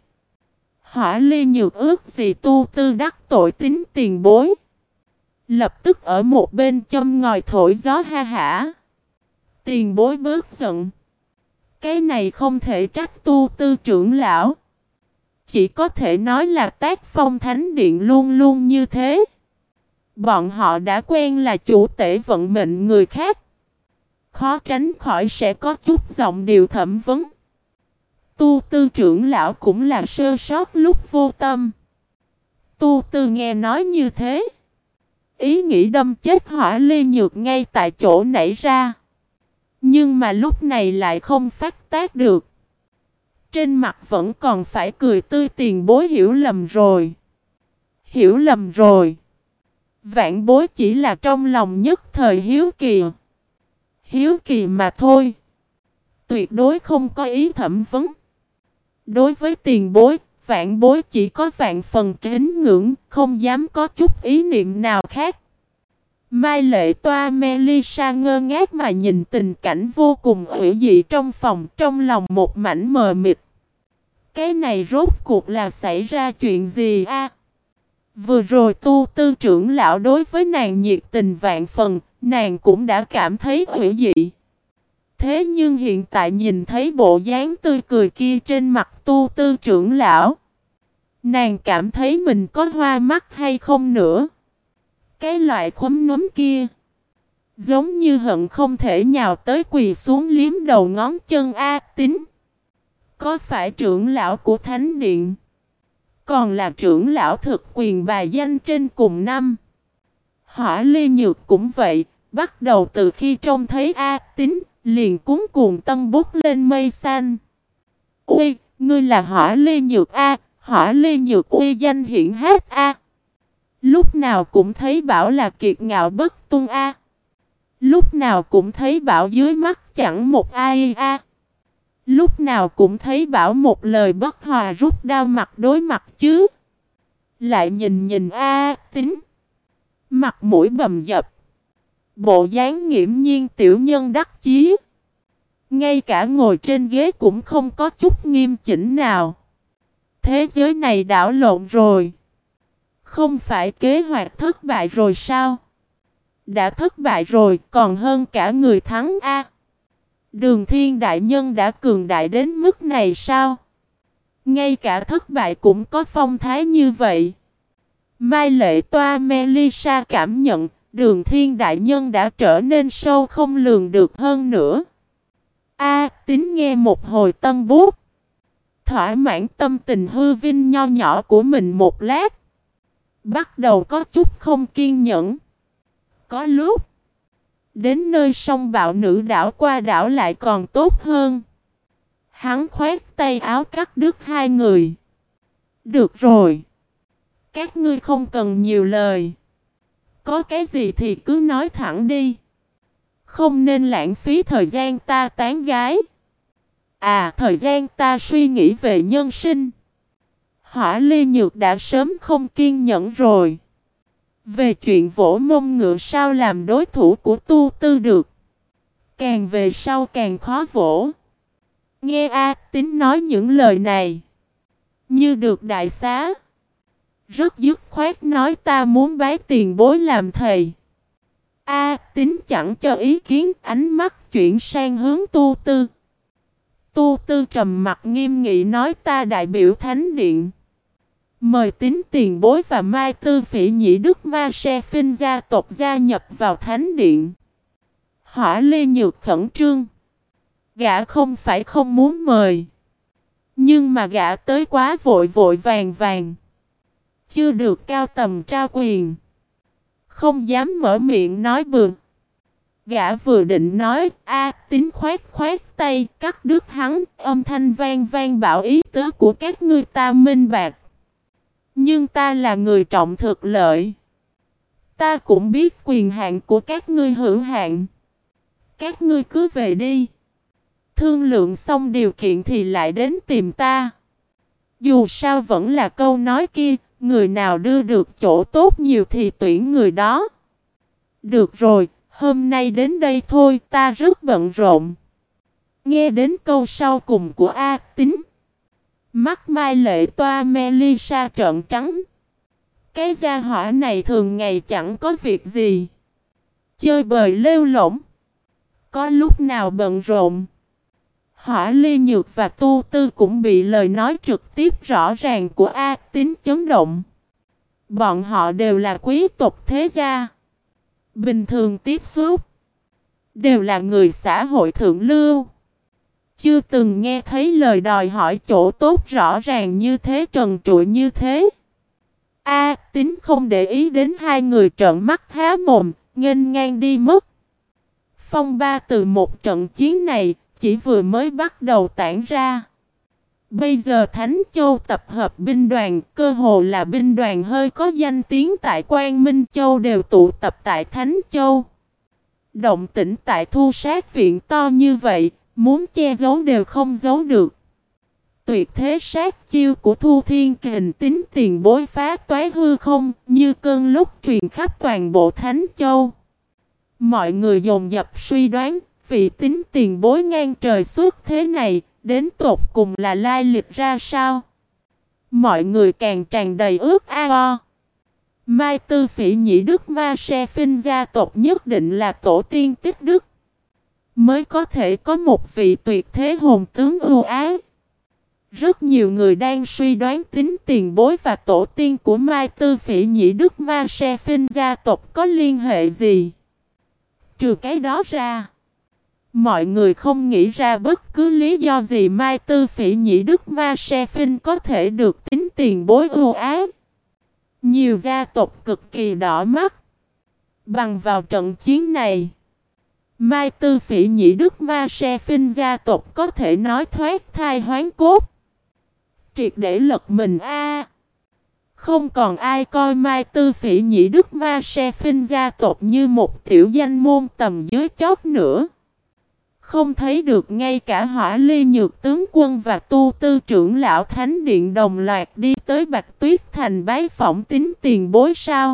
Hỏa Ly Nhược ước gì Tu Tư đắc tội tính tiền bối, lập tức ở một bên châm ngòi thổi gió ha hả. Tiền bối bớt giận. Cái này không thể trách Tu Tư trưởng lão, chỉ có thể nói là tác phong Thánh Điện luôn luôn như thế. Bọn họ đã quen là chủ tể vận mệnh người khác, khó tránh khỏi sẽ có chút giọng điệu thẩm vấn. Tu Tư trưởng lão cũng là sơ sót lúc vô tâm. Tu Tư nghe nói như thế, ý nghĩ đâm chết Hỏa Ly Nhược ngay tại chỗ nảy ra. Nhưng mà lúc này lại không phát tác được. Trên mặt vẫn còn phải cười tươi, tiền bối hiểu lầm rồi. Hiểu lầm rồi. Vạn bối chỉ là trong lòng nhất thời hiếu kỳ. Hiếu kỳ mà thôi. Tuyệt đối không có ý thẩm vấn. Đối với tiền bối, vạn bối chỉ có vạn phần kính ngưỡng, không dám có chút ý niệm nào khác. Mai Lệ Toa Melissa ngơ ngác mà nhìn tình cảnh vô cùng ủy dị trong phòng, trong lòng một mảnh mờ mịt. Cái này rốt cuộc là xảy ra chuyện gì a? Vừa rồi Tu Tư trưởng lão đối với nàng nhiệt tình vạn phần, nàng cũng đã cảm thấy ủy dị. Thế nhưng hiện tại nhìn thấy bộ dáng tươi cười kia trên mặt Tu Tư trưởng lão, nàng cảm thấy mình có hoa mắt hay không nữa. Cái loại khúm núm kia, giống như hận không thể nhào tới quỳ xuống liếm đầu ngón chân A Tính. Có phải trưởng lão của Thánh Điện, còn là trưởng lão thực quyền bài danh trên cùng năm. Hỏa Ly Nhược cũng vậy, bắt đầu từ khi trông thấy A Tính, liền cuống cuồng tân bút lên mây xanh. Ui, ngươi là Hỏa Ly Nhược A, Hỏa Ly Nhược uy danh hiển hách A. Lúc nào cũng thấy bảo là kiệt ngạo bất tuân A. Lúc nào cũng thấy bảo dưới mắt chẳng một ai A. Lúc nào cũng thấy bảo một lời bất hòa rút đao mặt đối mặt chứ. Lại nhìn nhìn A Tín. Mặt mũi bầm dập. Bộ dáng nghiễm nhiên tiểu nhân đắc chí. Ngay cả ngồi trên ghế cũng không có chút nghiêm chỉnh nào. Thế giới này đảo lộn rồi. Không phải kế hoạch thất bại rồi sao? Đã thất bại rồi còn hơn cả người thắng A. Đường Thiên đại nhân đã cường đại đến mức này sao? Ngay cả thất bại cũng có phong thái như vậy. Mai Lệ Toa Melissa cảm nhận Đường Thiên đại nhân đã trở nên sâu không lường được hơn nữa. A Tín nghe một hồi tân bút. Thỏa mãn tâm tình hư vinh nho nhỏ của mình một lát. Bắt đầu có chút không kiên nhẫn. Có lúc đến nơi sông bạo nữ đảo qua đảo lại còn tốt hơn. Hắn khoét tay áo cắt đứt hai người. Được rồi. Các ngươi không cần nhiều lời. Có cái gì thì cứ nói thẳng đi. Không nên lãng phí thời gian ta tán gái. À, thời gian ta suy nghĩ về nhân sinh. Hỏa Ly Nhược đã sớm không kiên nhẫn rồi. Về chuyện vỗ mông ngựa sao làm đối thủ của Tu Tư được. Càng về sau càng khó vỗ. Nghe A Tín nói những lời này. Như được đại xá. Rất dứt khoát nói ta muốn bái tiền bối làm thầy. A Tín chẳng cho ý kiến, ánh mắt chuyển sang hướng Tu Tư. Tu Tư trầm mặt nghiêm nghị nói ta đại biểu Thánh Điện. Mời Tín tiền bối và Mai Tư Phỉ Nhĩ Đức Ma Se Phinh gia tộc gia nhập vào Thánh Điện. Hỏa Ly Nhược khẩn trương. Gã không phải không muốn mời. Nhưng mà gã tới quá vội vội vàng vàng. Chưa được cao tầm trao quyền. Không dám mở miệng nói bừa. Gã vừa định nói, A Tín khoát khoát tay, cắt đứt hắn, âm thanh vang vang bảo ý tứ của các ngươi ta minh bạc. Nhưng ta là người trọng thực lợi. Ta cũng biết quyền hạn của các ngươi hữu hạn. Các ngươi cứ về đi. Thương lượng xong điều kiện thì lại đến tìm ta. Dù sao vẫn là câu nói kia, người nào đưa được chỗ tốt nhiều thì tuyển người đó. Được rồi, hôm nay đến đây thôi, ta rất bận rộn. Nghe đến câu sau cùng của A Tín. Mắt Mai Lệ Toa Melissa trợn trắng. Cái gia hỏa này thường ngày chẳng có việc gì. Chơi bời lêu lổng. Có lúc nào bận rộn. Hỏa Ly Nhược và Tu Tư cũng bị lời nói trực tiếp rõ ràng của A Tín chấn động. Bọn họ đều là quý tộc thế gia. Bình thường tiếp xúc. Đều là người xã hội thượng lưu. Chưa từng nghe thấy lời đòi hỏi chỗ tốt rõ ràng như thế, trần trụi như thế. A Tín không để ý đến hai người trợn mắt há mồm, nghênh ngang đi mất. Phong ba từ một trận chiến này chỉ vừa mới bắt đầu tản ra. Bây giờ Thánh Châu tập hợp binh đoàn, cơ hồ là binh đoàn hơi có danh tiếng tại Quang Minh Châu đều tụ tập tại Thánh Châu. Động tĩnh tại Thu Sát viện to như vậy, muốn che giấu đều không giấu được. Tuyệt thế sát chiêu của Thu Thiên Kình Tín tiền bối phá toái hư không, như cơn lốc truyền khắp toàn bộ Thánh Châu. Mọi người dồn dập suy đoán, vị Tín tiền bối ngang trời suốt thế này, đến tột cùng là lai lịch ra sao? Mọi người càng tràn đầy ước ao. Mai Tư Phỉ Nhĩ Đức Ma Se Phinh gia tộc nhất định là tổ tiên tích đức. Mới có thể có một vị tuyệt thế hồn tướng ưu ái. Rất nhiều người đang suy đoán Tín tiền bối và tổ tiên của Mai Tư Phỉ Nhĩ Đức Ma Se Phinh gia tộc có liên hệ gì. Trừ cái đó ra, mọi người không nghĩ ra bất cứ lý do gì Mai Tư Phỉ Nhĩ Đức Ma Se Phinh có thể được Tín tiền bối ưu ái. Nhiều gia tộc cực kỳ đỏ mắt. Bằng vào trận chiến này, Mai Tư Phỉ Nhĩ Đức Ma Se Phinh gia tộc có thể nói thoát thai hoán cốt. Triệt để lật mình a. Không còn ai coi Mai Tư Phỉ Nhĩ Đức Ma Se Phinh gia tộc như một tiểu danh môn tầm dưới chót nữa. Không thấy được ngay cả Hỏa Ly Nhược tướng quân và Tu Tư trưởng lão Thánh Điện đồng loạt đi tới Bạch Tuyết Thành bái phỏng tín tiền bối sao?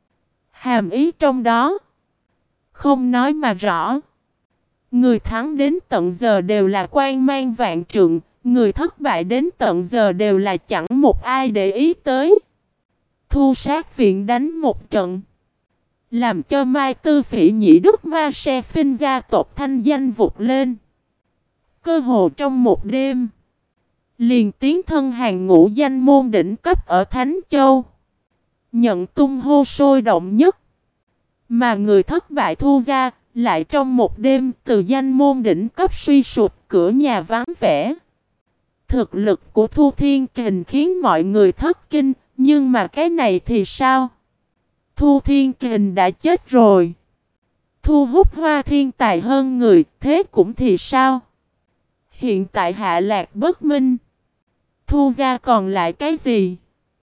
Hàm ý trong đó không nói mà rõ. Người thắng đến tận giờ đều là quan mang vạn trượng, người thất bại đến tận giờ đều là chẳng một ai để ý tới. Thu Sát Viện đánh một trận, làm cho Mai Tư Phỉ Nhĩ Đức Ma Se Phinh gia tộc thanh danh vụt lên. Cơ hồ trong một đêm, liền tiến thân hàng ngũ danh môn đỉnh cấp ở Thánh Châu, nhận tung hô sôi động nhất. Mà người thất bại Thu gia lại trong một đêm từ danh môn đỉnh cấp suy sụp, cửa nhà vắng vẻ. Thực lực của Thu Thiên Kình khiến mọi người thất kinh, nhưng mà cái này thì sao? Thu Thiên Kình đã chết rồi. Thu hút hoa thiên tài hơn người, thế cũng thì sao? Hiện tại hạ lạc bất minh. Thu gia còn lại cái gì?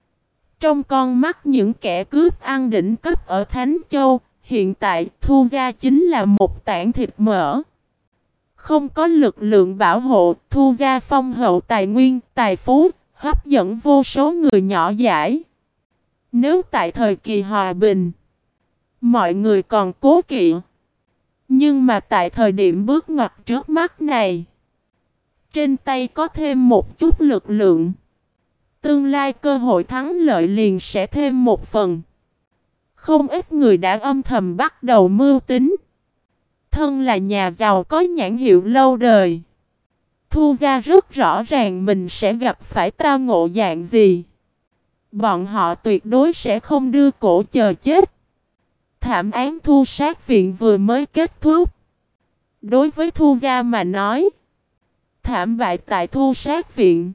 Trong con mắt những kẻ cướp ăn đỉnh cấp ở Thánh Châu, hiện tại Thu gia chính là một tảng thịt mỡ. Không có lực lượng bảo hộ, Thu gia phong hậu tài nguyên, tài phú, hấp dẫn vô số người nhỏ dãi. Nếu tại thời kỳ hòa bình, mọi người còn cố kỵ. Nhưng mà tại thời điểm bước ngoặt trước mắt này, trên tay có thêm một chút lực lượng, tương lai cơ hội thắng lợi liền sẽ thêm một phần. Không ít người đã âm thầm bắt đầu mưu tính. Thân là nhà giàu có nhãn hiệu lâu đời, Thu gia rất rõ ràng mình sẽ gặp phải tao ngộ dạng gì. Bọn họ tuyệt đối sẽ không đưa cổ chờ chết. Thảm án Thu Sát Viện vừa mới kết thúc. Đối với Thu gia mà nói, thảm bại tại Thu Sát Viện,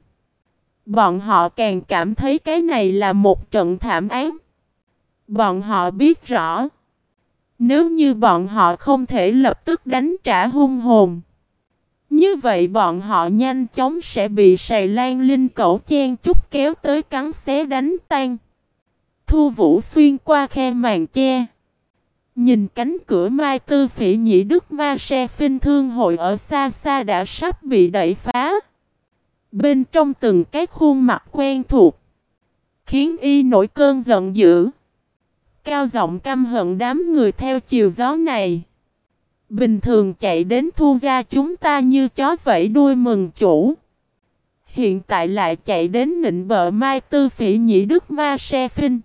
bọn họ càng cảm thấy cái này là một trận thảm án. Bọn họ biết rõ, nếu như bọn họ không thể lập tức đánh trả hung hồn, như vậy bọn họ nhanh chóng sẽ bị Sài Lan Linh Cẩu chen chúc kéo tới cắn xé đánh tan. Thu Vũ xuyên qua khe màn che, nhìn cánh cửa Mai Tư Phỉ Nhĩ Đức Ma Se Phinh Thương hội ở xa xa đã sắp bị đẩy phá. Bên trong từng cái khuôn mặt quen thuộc, khiến y nổi cơn giận dữ. Cao giọng căm hận đám người theo chiều gió này. Bình thường chạy đến Thu gia chúng ta như chó vẫy đuôi mừng chủ, hiện tại lại chạy đến nịnh bợ Mai Tư Phỉ Nhĩ Đức Ma Se Phinh.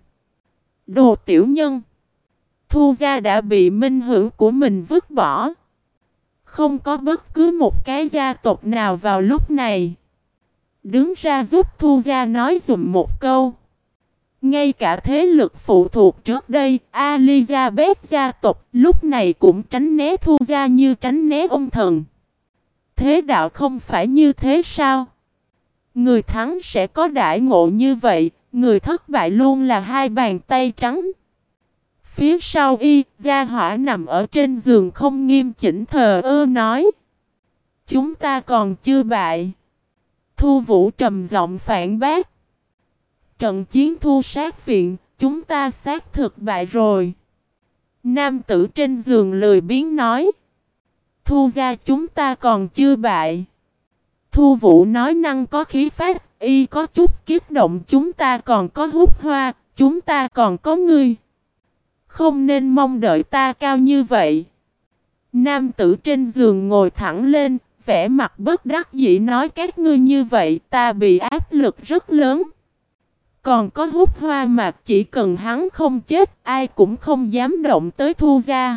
Đồ tiểu nhân! Thu gia đã bị minh hữu của mình vứt bỏ. Không có bất cứ một cái gia tộc nào vào lúc này đứng ra giúp Thu gia nói dùm một câu. Ngay cả thế lực phụ thuộc trước đây, Elizabeth gia tộc, lúc này cũng tránh né Thu gia như tránh né ông thần. Thế đạo không phải như thế sao? Người thắng sẽ có đãi ngộ như vậy, người thất bại luôn là hai bàn tay trắng. Phía sau y, Gia Hỏa nằm ở trên giường không nghiêm chỉnh thờ ơ nói: chúng ta còn chưa bại. Thu Vũ trầm giọng phản bác: trận chiến Thu Sát Viện, chúng ta xác thực bại rồi. Nam tử trên giường lười biếng nói: Thu gia chúng ta còn chưa bại. Thu Vũ nói năng có khí phách, y có chút kích động: chúng ta còn có Hút Hoa, chúng ta còn có ngươi. Không nên mong đợi ta cao như vậy. Nam tử trên giường ngồi thẳng lên, vẻ mặt bất đắc dĩ nói: các ngươi như vậy ta bị áp lực rất lớn. Còn có Hút Hoa mà chỉ cần hắn không chết, ai cũng không dám động tới Thu gia.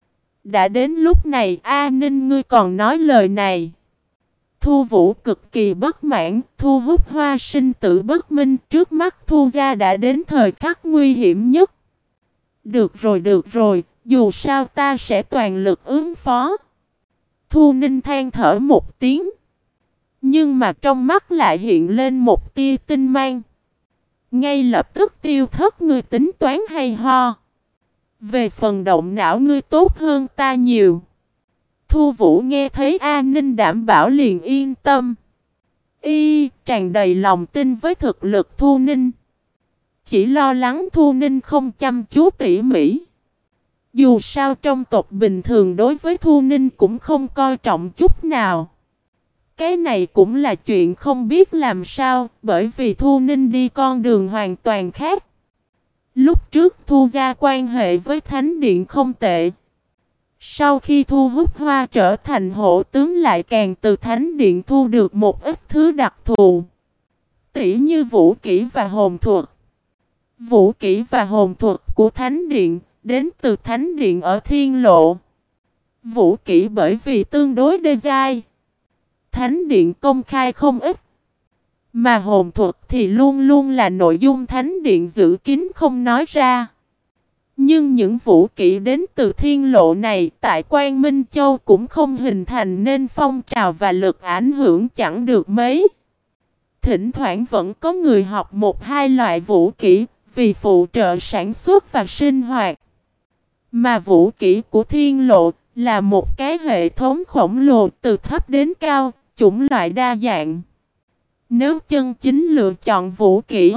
Đã đến lúc này, A Ninh ngươi còn nói lời này. Thu Vũ cực kỳ bất mãn, Thu Hút Hoa sinh tử bất minh, trước mắt Thu gia đã đến thời khắc nguy hiểm nhất. Được rồi được rồi, dù sao ta sẽ toàn lực ứng phó. Thu Ninh than thở một tiếng, nhưng mà trong mắt lại hiện lên một tia tinh mang. Ngay lập tức tiêu thất: ngươi tính toán hay ho? Về phần động não ngươi tốt hơn ta nhiều. Thu Vũ nghe thấy A Ninh đảm bảo liền yên tâm. Y tràn đầy lòng tin với thực lực Thu Ninh, chỉ lo lắng Thu Ninh không chăm chú tỉ mỉ. Dù sao trong tộc bình thường đối với Thu Ninh cũng không coi trọng chút nào. Cái này cũng là chuyện không biết làm sao, bởi vì Thu Ninh đi con đường hoàn toàn khác. Lúc trước Thu gia quan hệ với Thánh Điện không tệ. Sau khi Thu Hút Hoa trở thành hổ tướng lại càng từ Thánh Điện thu được một ít thứ đặc thù. Tỉ như vũ kỹ và hồn thuật. Vũ kỹ và hồn thuật của Thánh Điện đến từ Thánh Điện ở Thiên Lộ. Vũ kỹ bởi vì tương đối đê giai, Thánh Điện công khai không ít. Mà hồn thuật thì luôn luôn là nội dung Thánh Điện giữ kín không nói ra. Nhưng những vũ kỹ đến từ Thiên Lộ này tại Quang Minh Châu cũng không hình thành nên phong trào và lực ảnh hưởng chẳng được mấy. Thỉnh thoảng vẫn có người học một hai loại vũ kỹ vì phụ trợ sản xuất và sinh hoạt. Mà vũ kỹ của Thiên Lộ là một cái hệ thống khổng lồ từ thấp đến cao, chủng loại đa dạng. Nếu chân chính lựa chọn vũ kỹ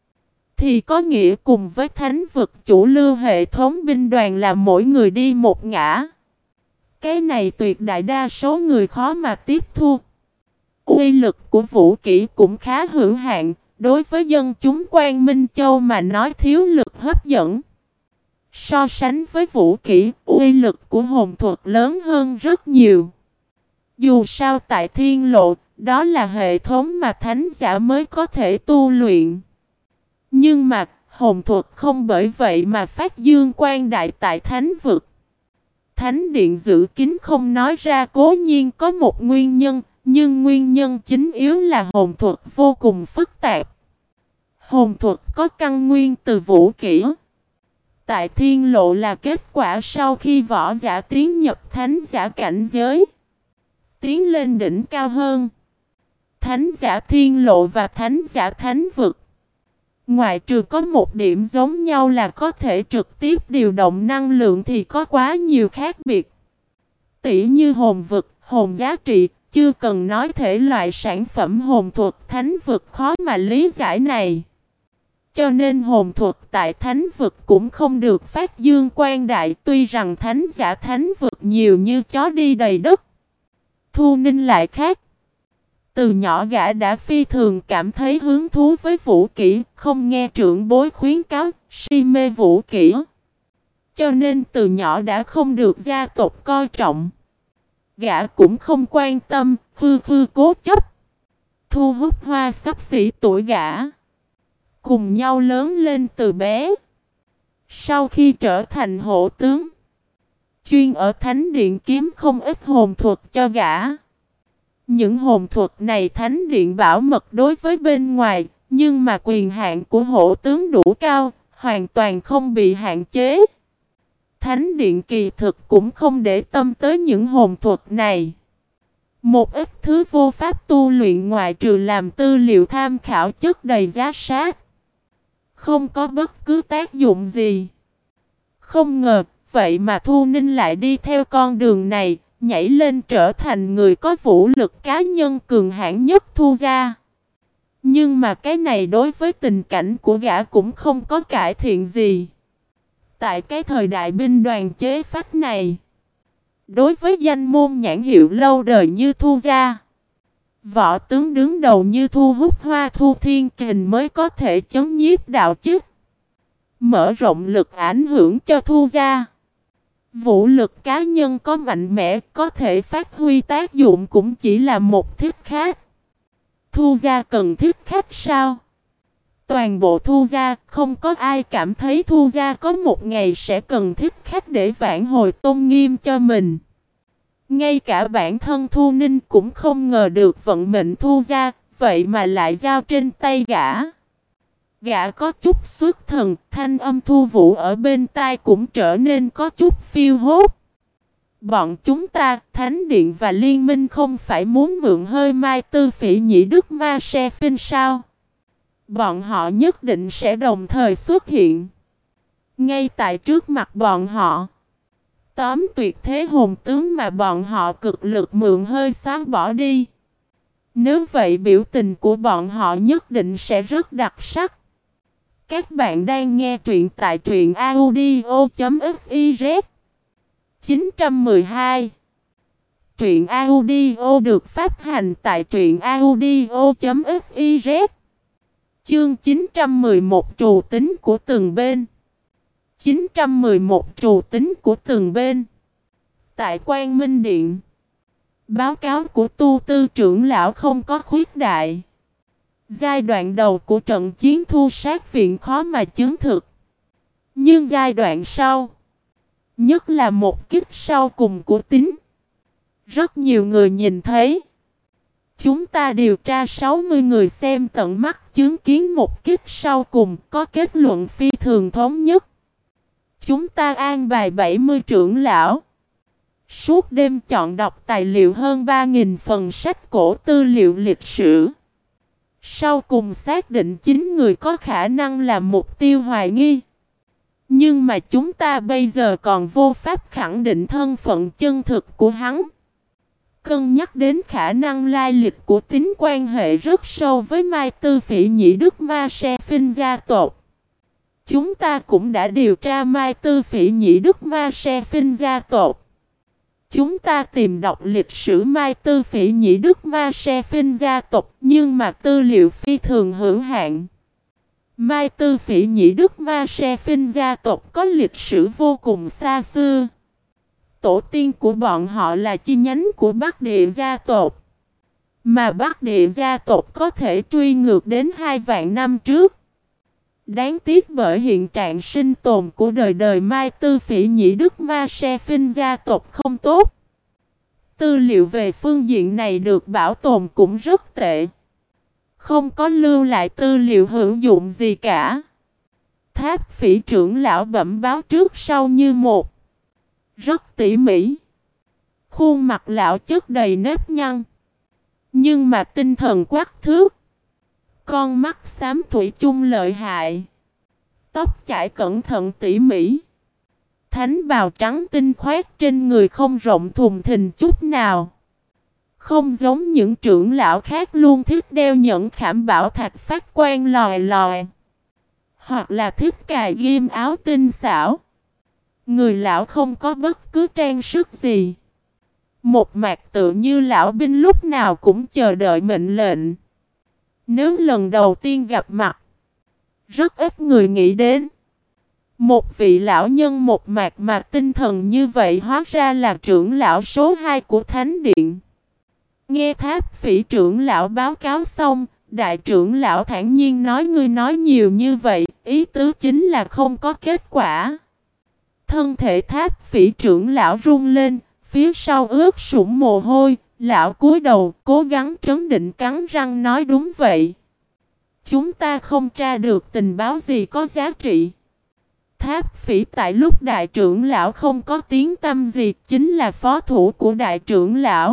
thì có nghĩa cùng với thánh vực chủ lưu hệ thống binh đoàn là mỗi người đi một ngã. Cái này tuyệt đại đa số người khó mà tiếp thu. Uy lực của vũ kỹ cũng khá hữu hạn, đối với dân chúng Quang Minh Châu mà nói thiếu lực hấp dẫn. So sánh với vũ kỹ, uy lực của hồn thuật lớn hơn rất nhiều. Dù sao tại Thiên Lộ, đó là hệ thống mà thánh giả mới có thể tu luyện. Nhưng mà, hồn thuật không bởi vậy mà phát dương quang đại tại thánh vực. Thánh điện giữ kín không nói ra cố nhiên có một nguyên nhân, nhưng nguyên nhân chính yếu là hồn thuật vô cùng phức tạp. Hồn thuật có căn nguyên từ vũ kỹ. Tại Thiên Lộ là kết quả sau khi võ giả tiến nhập thánh giả cảnh giới, tiến lên đỉnh cao hơn. Thánh giả Thiên Lộ và thánh giả thánh vực, ngoại trừ có một điểm giống nhau là có thể trực tiếp điều động năng lượng thì có quá nhiều khác biệt. Tỉ như hồn vực, hồn giá trị, chưa cần nói thể loại sản phẩm hồn thuật thánh vực khó mà lý giải này. Cho nên hồn thuật tại thánh vực cũng không được phát dương quang đại, tuy rằng thánh giả thánh vực nhiều như chó đi đầy đất. Thu Ninh lại khác. Từ nhỏ gã đã phi thường cảm thấy hứng thú với vũ kỹ, không nghe trưởng bối khuyến cáo, si mê vũ kỹ. Cho nên từ nhỏ đã không được gia tộc coi trọng. Gã cũng không quan tâm, khư khư cố chấp. Thu Hút Hoa xấp xỉ tuổi gã, cùng nhau lớn lên từ bé. Sau khi trở thành hổ tướng, chuyên ở thánh điện kiếm không ít hồn thuật cho gã. Những hồn thuật này thánh điện bảo mật đối với bên ngoài, nhưng mà quyền hạn của hổ tướng đủ cao, hoàn toàn không bị hạn chế. Thánh điện kỳ thực cũng không để tâm tới những hồn thuật này. Một ít thứ vô pháp tu luyện ngoại trừ làm tư liệu tham khảo chất đầy giá sát, không có bất cứ tác dụng gì. Không ngờ, vậy mà Thu Ninh lại đi theo con đường này, nhảy lên trở thành người có vũ lực cá nhân cường hãn nhất Thu gia. Nhưng mà cái này đối với tình cảnh của gã cũng không có cải thiện gì. Tại cái thời đại binh đoàn chế phách này, đối với danh môn nhãn hiệu lâu đời như Thu gia, võ tướng đứng đầu như Thu Hút Hoa, Thu Thiên Kình mới có thể chấn nhiếp đạo chức, mở rộng lực ảnh hưởng cho Thu gia. Vũ lực cá nhân có mạnh mẽ, có thể phát huy tác dụng cũng chỉ là một thích khách. Thu gia cần thích khách sao? Toàn bộ Thu gia không có ai cảm thấy Thu gia có một ngày sẽ cần thích khách để vãn hồi tôn nghiêm cho mình. Ngay cả bản thân Thu Ninh cũng không ngờ được vận mệnh Thu gia, vậy mà lại giao trên tay gã. Gã có chút xuất thần, thanh âm Thu Vũ ở bên tai cũng trở nên có chút phiêu hốt. Bọn chúng ta, Thánh Điện và Liên Minh không phải muốn mượn hơi Mai Tư Phỉ Nhĩ Đức Ma Se Phinh sao? Bọn họ nhất định sẽ đồng thời xuất hiện. Ngay tại trước mặt bọn họ, tóm tuyệt thế hồn tướng mà bọn họ cực lực mượn hơi xóa bỏ đi. Nếu vậy biểu tình của bọn họ nhất định sẽ rất đặc sắc. Các bạn đang nghe truyện tại truyện audio chấm fiz. chín trăm mười hai. Truyện audio được phát hành tại truyện audio chấm fiz. Chương chín trăm mười một trù tính của từng bên. chín trăm mười một trù tính của từng bên. Tại Quang Minh Điện, báo cáo của Tu Tư trưởng lão không có khuyết đại. Giai đoạn đầu của trận chiến thu sát viện khó mà chứng thực. Nhưng giai đoạn sau, nhất là một kích sau cùng của Tín, rất nhiều người nhìn thấy. Chúng ta điều tra sáu mươi người xem tận mắt chứng kiến một kích sau cùng, có kết luận phi thường thống nhất. Chúng ta an bài bảy mươi trưởng lão, suốt đêm chọn đọc tài liệu hơn ba nghìn phần sách cổ tư liệu lịch sử. Sau cùng xác định chín người có khả năng là mục tiêu hoài nghi. Nhưng mà chúng ta bây giờ còn vô pháp khẳng định thân phận chân thực của hắn. Cân nhắc đến khả năng lai lịch của Tín quan hệ rất sâu với Mai Tư Phỉ Nhĩ Đức Ma Se Phinh gia tộc, chúng ta cũng đã điều tra Mai Tư Phỉ Nhĩ Đức Ma Se Phinh gia tộc. Chúng ta tìm đọc lịch sử Mai Tư Phỉ Nhĩ Đức Ma Se Phinh gia tộc, nhưng mà tư liệu phi thường hữu hạn. Mai Tư Phỉ Nhĩ Đức Ma Se Phinh gia tộc có lịch sử vô cùng xa xưa. Tổ tiên của bọn họ là chi nhánh của Bắc Địa gia tộc, mà Bắc Địa gia tộc có thể truy ngược đến hai vạn năm trước. Đáng tiếc bởi hiện trạng sinh tồn của đời đời Mai Tư Phỉ Nhĩ Đức Ma Se Phinh gia tộc không tốt. Tư liệu về phương diện này được bảo tồn cũng rất tệ, không có lưu lại tư liệu hữu dụng gì cả. Tháp Phỉ trưởng lão bẩm báo trước sau như một, rất tỉ mỉ. Khuôn mặt lão chất đầy nếp nhăn, nhưng mà tinh thần quắc thước. Con mắt xám thủy chung lợi hại, tóc chải cẩn thận tỉ mỉ. Thánh bào trắng tinh khoát trên người không rộng thùng thình chút nào. Không giống những trưởng lão khác luôn thích đeo nhẫn khảm bảo thạch phát quang lòi lòi, hoặc là thích cài ghim áo tinh xảo. Người lão không có bất cứ trang sức gì, một mặt tự như lão binh lúc nào cũng chờ đợi mệnh lệnh. Nếu lần đầu tiên gặp mặt, rất ít người nghĩ đến một vị lão nhân một mặt mà tinh thần như vậy hóa ra là trưởng lão số hai của Thánh Điện. Nghe Tháp Phỉ trưởng lão báo cáo xong, đại trưởng lão thản nhiên nói: ngươi nói nhiều như vậy, ý tứ chính là không có kết quả. Thân thể Tháp Phỉ trưởng lão run lên, phía sau ướt sũng mồ hôi, lão cúi đầu, cố gắng trấn định cắn răng nói: đúng vậy. Chúng ta không tra được tình báo gì có giá trị. Tháp Phỉ tại lúc đại trưởng lão không có tiếng tăm gì, chính là phó thủ của đại trưởng lão.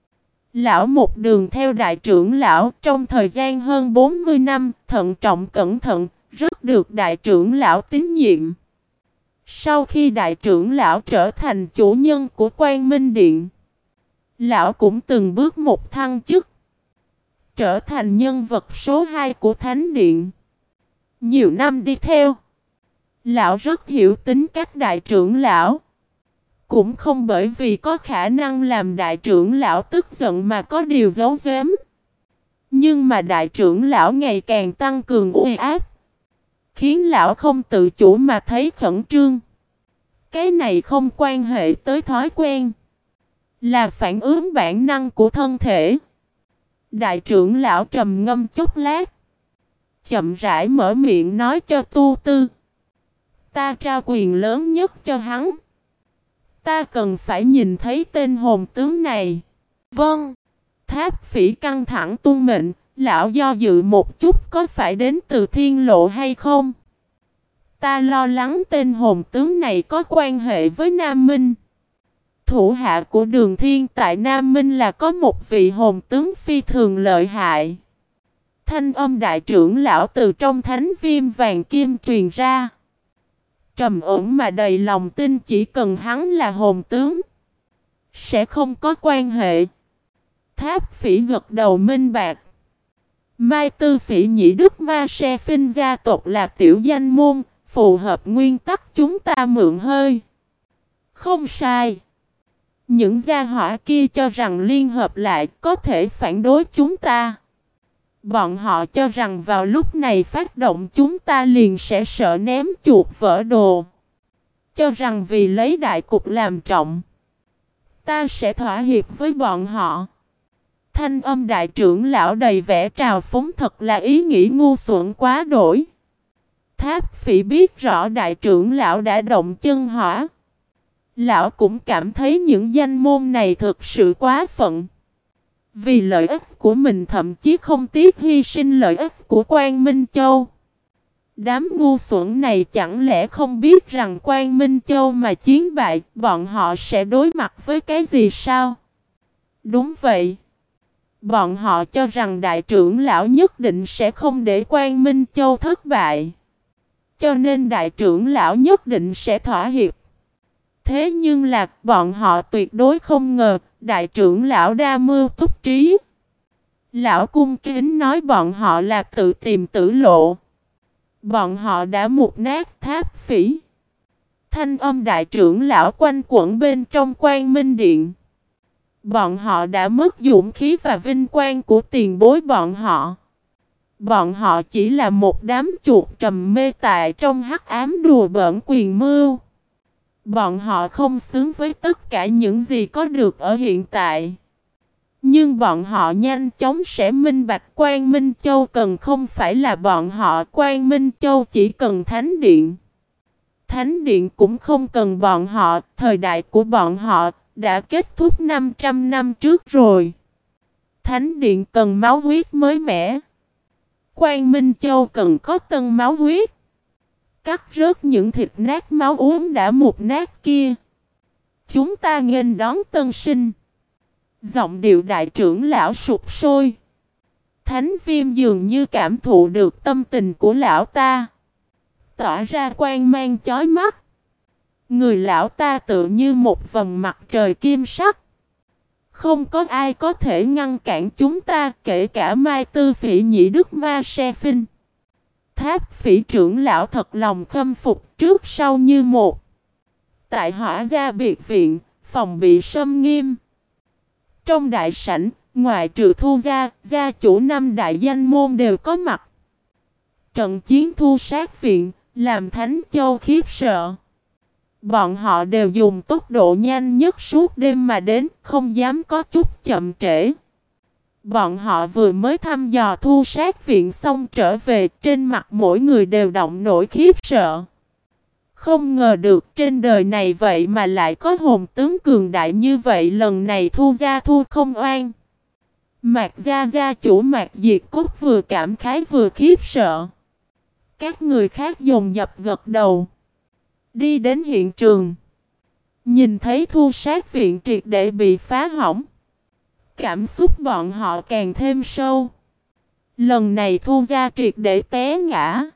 Lão một đường theo đại trưởng lão trong thời gian hơn bốn mươi năm, thận trọng cẩn thận, rất được đại trưởng lão tín nhiệm. Sau khi đại trưởng lão trở thành chủ nhân của Quang Minh Điện, lão cũng từng bước một thăng chức, trở thành nhân vật số hai của Thánh Điện. Nhiều năm đi theo, lão rất hiểu tính cách đại trưởng lão. Cũng không bởi vì có khả năng làm đại trưởng lão tức giận mà có điều giấu giếm. Nhưng mà đại trưởng lão ngày càng tăng cường uy áp, khiến lão không tự chủ mà thấy khẩn trương. Cái này không quan hệ tới thói quen, là phản ứng bản năng của thân thể. Đại trưởng lão trầm ngâm chốc lát, chậm rãi mở miệng nói cho Tu Tư: ta trao quyền lớn nhất cho hắn. Ta cần phải nhìn thấy tên hồn tướng này. Vâng. Tháp Phỉ căng thẳng tuân mệnh. Lão do dự một chút, có phải đến từ Thiên Lộ hay không? Ta lo lắng tên hồn tướng này có quan hệ với Nam Minh. Thủ hạ của Đường Thiên tại Nam Minh là có một vị hồn tướng phi thường lợi hại. Thanh âm đại trưởng lão từ trong thánh viêm vàng kim truyền ra, trầm ổn mà đầy lòng tin. Chỉ cần hắn là hồn tướng, sẽ không có quan hệ. Tháp Phỉ gật đầu minh bạc. Mai Tư Phỉ Nhĩ Đức Ma Se Phinh gia tộc là tiểu danh môn, phù hợp nguyên tắc chúng ta mượn hơi. Không sai. Những gia hỏa kia cho rằng liên hợp lại có thể phản đối chúng ta. Bọn họ cho rằng vào lúc này phát động chúng ta liền sẽ sợ ném chuột vỡ đồ. Cho rằng vì lấy đại cục làm trọng, ta sẽ thỏa hiệp với bọn họ. Thanh âm đại trưởng lão đầy vẻ trào phúng, thật là ý nghĩ ngu xuẩn quá đổi. Tháp Phỉ biết rõ đại trưởng lão đã động chân hỏa. Lão cũng cảm thấy những danh môn này thực sự quá phận. Vì lợi ích của mình thậm chí không tiếc hy sinh lợi ích của Quang Minh Châu. Đám ngu xuẩn này chẳng lẽ không biết rằng Quang Minh Châu mà chiến bại, bọn họ sẽ đối mặt với cái gì sao? Đúng vậy. Bọn họ cho rằng đại trưởng lão nhất định sẽ không để Quang Minh Châu thất bại. Cho nên đại trưởng lão nhất định sẽ thỏa hiệp. Thế nhưng là bọn họ tuyệt đối không ngờ đại trưởng lão đa mưu túc trí. Lão cung kính nói bọn họ là tự tìm tử lộ. Bọn họ đã mục nát Tháp Phỉ. Thanh âm đại trưởng lão quanh quẩn bên trong Quang Minh Điện. Bọn họ đã mất dũng khí và vinh quang của tiền bối bọn họ. Bọn họ chỉ là một đám chuột trầm mê tại trong hắc ám đùa bỡn quyền mưu. Bọn họ không xứng với tất cả những gì có được ở hiện tại. Nhưng bọn họ nhanh chóng sẽ minh bạch Quang Minh Châu cần không phải là bọn họ. Quang Minh Châu chỉ cần Thánh Điện. Thánh Điện cũng không cần bọn họ. Thời đại của bọn họ đã kết thúc năm trăm năm trước rồi. Thánh Điện cần máu huyết mới mẻ. Quang Minh Châu cần có tân máu huyết. Cắt rớt những thịt nát máu uống đã mục nát kia. Chúng ta nghênh đón tân sinh. Giọng điệu đại trưởng lão sụp sôi. Thánh Viêm dường như cảm thụ được tâm tình của lão ta. Tỏa ra quang mang chói mắt. Người lão ta tự như một vầng mặt trời kim sắc. Không có ai có thể ngăn cản chúng ta, kể cả Mai Tư Phỉ Nhĩ Đức Ma Se Phinh. Tháp Phỉ trưởng lão thật lòng khâm phục, trước sau như một. Tại Hỏa Gia biệt viện, phòng bị xâm nghiêm. Trong đại sảnh, ngoại trừ Thu gia, gia chủ năm đại danh môn đều có mặt. Trận chiến Thu sát viện, làm Thánh Châu khiếp sợ. Bọn họ đều dùng tốc độ nhanh nhất suốt đêm mà đến, không dám có chút chậm trễ. Bọn họ vừa mới thăm dò Thu sát viện xong trở về, trên mặt mỗi người đều động nỗi khiếp sợ. Không ngờ được trên đời này vậy mà lại có hồn tướng cường đại như vậy, lần này Thu gia thu không oan. Mạc gia gia chủ Mạc Diệt Cốt vừa cảm khái vừa khiếp sợ. Các người khác dồn dập gật đầu. Đi đến hiện trường. Nhìn thấy Thu sát viện triệt để bị phá hỏng. Cảm xúc bọn họ càng thêm sâu. Lần này Thu gia triệt để té ngã.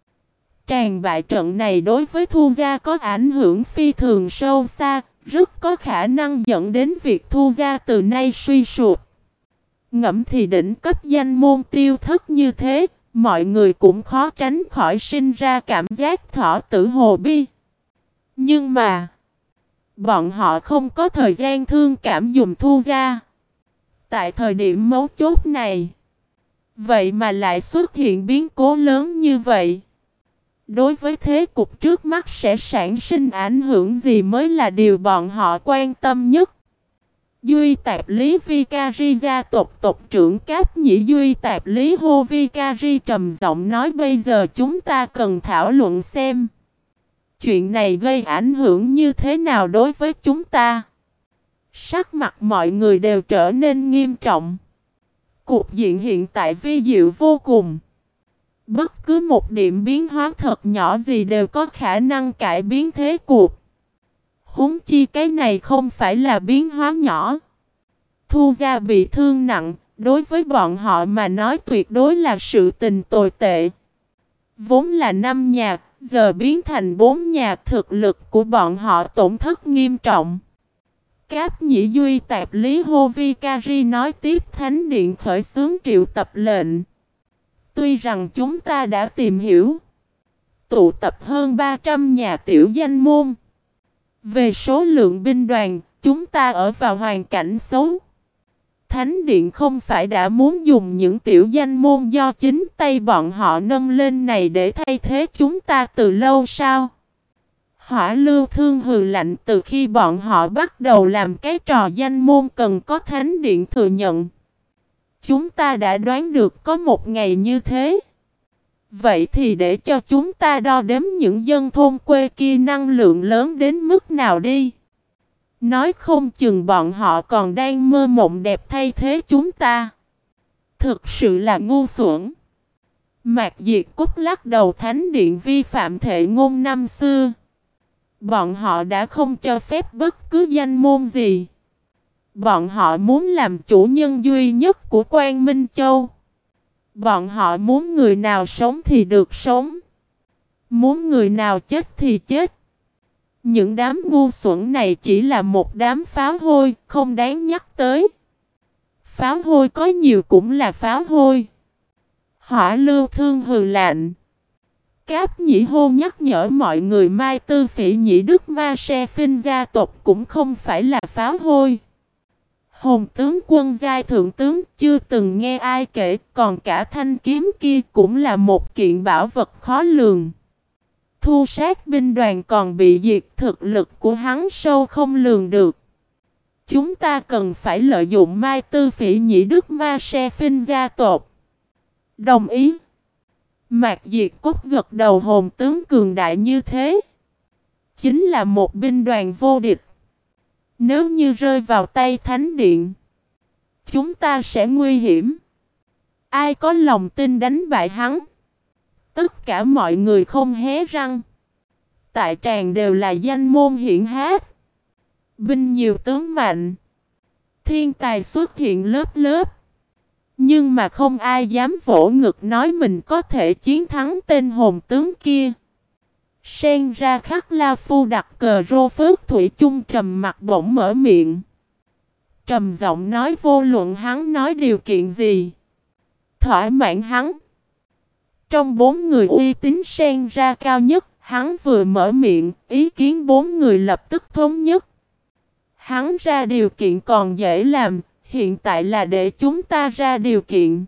Tràn bại trận này đối với Thu gia có ảnh hưởng phi thường sâu xa, rất có khả năng dẫn đến việc Thu gia từ nay suy sụp. Ngẫm thì đỉnh cấp danh môn tiêu thất như thế, mọi người cũng khó tránh khỏi sinh ra cảm giác thỏ tử hồ bi. Nhưng mà, bọn họ không có thời gian thương cảm dùm Thu gia. Tại thời điểm mấu chốt này, vậy mà lại xuất hiện biến cố lớn như vậy. Đối với thế cục trước mắt sẽ sản sinh ảnh hưởng gì mới là điều bọn họ quan tâm nhất. Duy Tạp Lý Vikari gia tộc tộc trưởng Cáp Nhĩ Duy Tạp Lý Hô Vikari trầm giọng nói, bây giờ chúng ta cần thảo luận xem chuyện này gây ảnh hưởng như thế nào đối với chúng ta. Sắc mặt mọi người đều trở nên nghiêm trọng. Cục diện hiện tại vi diệu vô cùng. Bất cứ một điểm biến hóa thật nhỏ gì đều có khả năng cải biến thế cục. Huống chi cái này không phải là biến hóa nhỏ. Thu gia bị thương nặng, đối với bọn họ mà nói tuyệt đối là sự tình tồi tệ. Vốn là năm nhà, giờ biến thành bốn nhà, thực lực của bọn họ tổn thất nghiêm trọng. Cáp Nhĩ Duy Tạp Lý Hô Vikari nói tiếp, Thánh Điện khởi xướng triệu tập lệnh. Tuy rằng chúng ta đã tìm hiểu, tụ tập hơn ba trăm nhà tiểu danh môn. Về số lượng binh đoàn, chúng ta ở vào hoàn cảnh xấu. Thánh điện không phải đã muốn dùng những tiểu danh môn do chính tay bọn họ nâng lên này để thay thế chúng ta từ lâu sao? Hỏa Lưu Thương hừ lạnh, từ khi bọn họ bắt đầu làm cái trò danh môn cần có thánh điện thừa nhận. Chúng ta đã đoán được có một ngày như thế. Vậy thì để cho chúng ta đo đếm những dân thôn quê kia năng lượng lớn đến mức nào đi. Nói không chừng bọn họ còn đang mơ mộng đẹp thay thế chúng ta. Thực sự là ngu xuẩn. Mạc Diệt Cúc lắc đầu, thánh điện vi phạm thệ ngôn năm xưa. Bọn họ đã không cho phép bất cứ danh môn gì. Bọn họ muốn làm chủ nhân duy nhất của Quan Minh Châu. Bọn họ muốn người nào sống thì được sống. Muốn người nào chết thì chết. Những đám ngu xuẩn này chỉ là một đám pháo hôi, không đáng nhắc tới. Pháo hôi có nhiều cũng là pháo hôi. Hỏa Lưu Thương hừ lạnh. Cáp Nhĩ Hô nhắc nhở mọi người Mai Tư Phỉ Nhĩ Đức Ma Se Phinh gia tộc cũng không phải là pháo hôi. Hồn tướng quân giai thượng tướng chưa từng nghe ai kể, còn cả thanh kiếm kia cũng là một kiện bảo vật khó lường. Thu sát binh đoàn còn bị diệt, thực lực của hắn sâu không lường được. Chúng ta cần phải lợi dụng Mai Tư Phỉ Nhĩ Đức Ma Se Phinh gia tộc. Đồng ý. Mạc Diệt Cốt gật đầu, hồn tướng cường đại như thế chính là một binh đoàn vô địch. Nếu như rơi vào tay thánh điện, chúng ta sẽ nguy hiểm. Ai có lòng tin đánh bại hắn? Tất cả mọi người không hé răng. Tại tràng đều là danh môn hiển hách, binh nhiều tướng mạnh, thiên tài xuất hiện lớp lớp. Nhưng mà không ai dám vỗ ngực nói mình có thể chiến thắng tên hồn tướng kia. Sen ra khắc La Phu đặt cờ rô phước thủy chung trầm mặt bỗng mở miệng. Trầm giọng nói, vô luận hắn nói điều kiện gì, thỏa mãn hắn. Trong bốn người uy tín Sen ra cao nhất, hắn vừa mở miệng, ý kiến bốn người lập tức thống nhất. Hắn ra điều kiện còn dễ làm, hiện tại là để chúng ta ra điều kiện.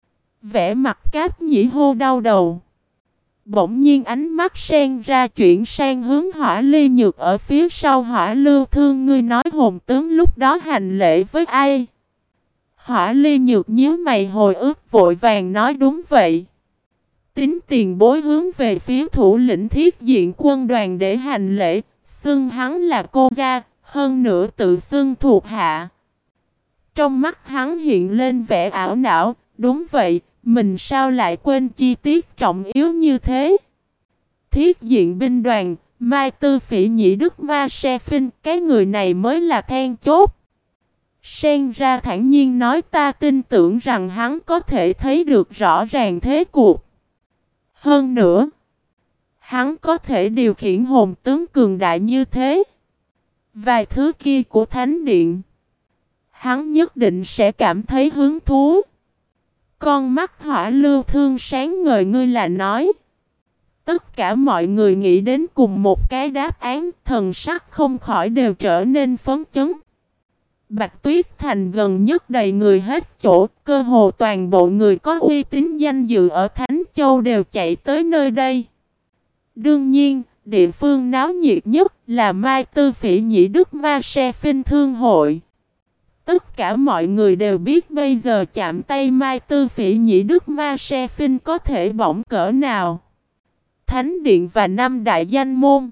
Vẻ mặt Cáp Nhĩ Hô đau đầu. Bỗng nhiên ánh mắt Sen ra chuyển sang hướng Hỏa Ly Nhược ở phía sau. Hỏa Lưu Thương, ngươi nói hồn tướng lúc đó hành lễ với ai? Hỏa Ly Nhược nhíu mày hồi ức, vội vàng nói đúng vậy. Tính tiền bối hướng về phía thủ lĩnh Thiết Diện quân đoàn để hành lễ, xưng hắn là cô gia, hơn nữa tự xưng thuộc hạ. Trong mắt hắn hiện lên vẻ ảo não, đúng vậy, mình sao lại quên chi tiết trọng yếu như thế? Thiết Diện binh đoàn, Mai Tư Phỉ Nhĩ Đức Ma Se Phinh, cái người này mới là then chốt. Sen ra thản nhiên nói, ta tin tưởng rằng hắn có thể thấy được rõ ràng thế cuộc. Hơn nữa, hắn có thể điều khiển hồn tướng cường đại như thế. Vài thứ kia của Thánh Điện, hắn nhất định sẽ cảm thấy hứng thú. Con mắt Hỏa Lưu Thương sáng ngời, ngươi là nói. Tất cả mọi người nghĩ đến cùng một cái đáp án, thần sắc không khỏi đều trở nên phấn chấn. Bạch Tuyết Thành gần nhất đầy người hết chỗ, cơ hồ toàn bộ người có uy tín danh dự ở Thánh Châu đều chạy tới nơi đây. Đương nhiên, địa phương náo nhiệt nhất là Mai Tư Phỉ Nhĩ Đức Ma Se Phinh Thương Hội. Tất cả mọi người đều biết bây giờ chạm tay Mai Tư Phỉ Nhĩ Đức Ma Se Phinh có thể bỏng cỡ nào. Thánh Điện và năm đại danh môn.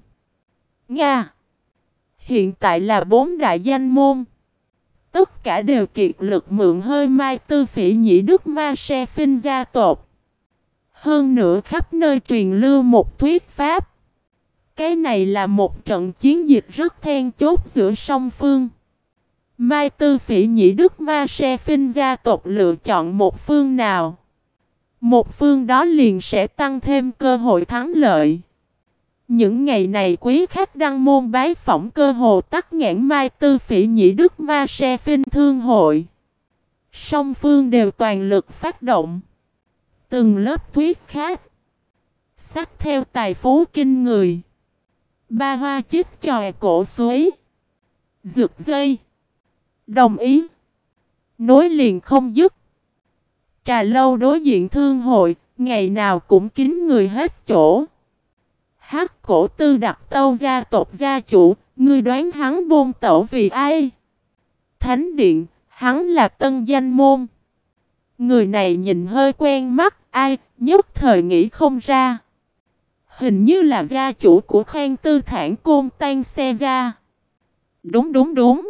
Nga. Hiện tại là bốn đại danh môn. Tất cả đều kiệt lực mượn hơi Mai Tư Phỉ Nhĩ Đức Ma Se Phinh gia tộc. Hơn nữa khắp nơi truyền lưu một thuyết pháp. Cái này là một trận chiến dịch rất then chốt giữa song phương. Mai Tư Phỉ Nhĩ Đức Ma Se Phinh gia tộc lựa chọn một phương nào, một phương đó liền sẽ tăng thêm cơ hội thắng lợi. Những ngày này quý khách đăng môn bái phỏng cơ hồ tắc nghẽn Mai Tư Phỉ Nhĩ Đức Ma Se Phinh Thương Hội. Song phương đều toàn lực phát động. Từng lớp thuyết khách, xách theo tài phú kinh người. Ba hoa chích chòi cổ suối, giật dây, đồng ý, nối liền không dứt. Trà lâu đối diện thương hội, ngày nào cũng kín người hết chỗ. Hắc cổ tư đặt tâu gia tộc gia chủ, ngươi đoán hắn bôn tẩu vì ai? Thánh điện, hắn là tân danh môn. Người này nhìn hơi quen mắt, ai, nhất thời nghĩ không ra. Hình như là gia chủ của Khang Tư Thản Côn Tan Xe Gia. Đúng đúng đúng.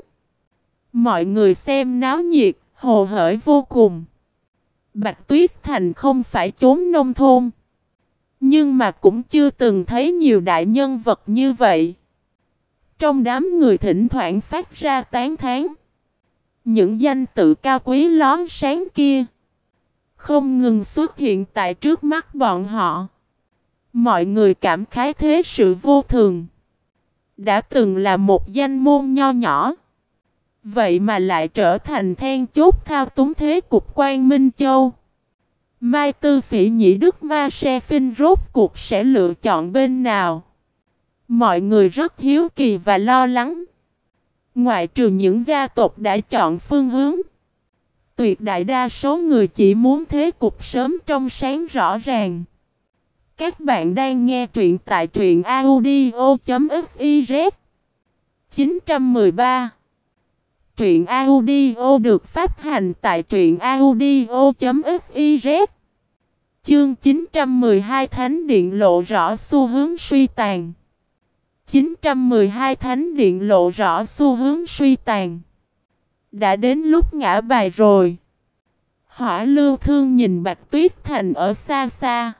Mọi người xem náo nhiệt, hồ hởi vô cùng. Bạch Tuyết Thành không phải chốn nông thôn, nhưng mà cũng chưa từng thấy nhiều đại nhân vật như vậy. Trong đám người thỉnh thoảng phát ra tán thán. Những danh tự cao quý lóe sáng kia không ngừng xuất hiện tại trước mắt bọn họ. Mọi người cảm khái thế sự vô thường. Đã từng là một danh môn nho nhỏ, vậy mà lại trở thành then chốt thao túng thế cục Quan Minh Châu. Mai Tư Phỉ Nhĩ Đức Ma Se Phinh rốt cuộc sẽ lựa chọn bên nào? Mọi người rất hiếu kỳ và lo lắng. Ngoại trừ những gia tộc đã chọn phương hướng, tuyệt đại đa số người chỉ muốn thế cục sớm trong sáng rõ ràng. Các bạn đang nghe truyện tại truyện audio chấm fiz. chín một ba. Truyện audio được phát hành tại truyện audio chấm fiz. Chương chín trăm mười hai Thánh Điện lộ rõ xu hướng suy tàn. chín trăm mười hai Thánh Điện lộ rõ xu hướng suy tàn. Đã đến lúc ngã bài rồi. Hỏa Lưu Thương nhìn Bạch Tuyết Thành ở xa xa,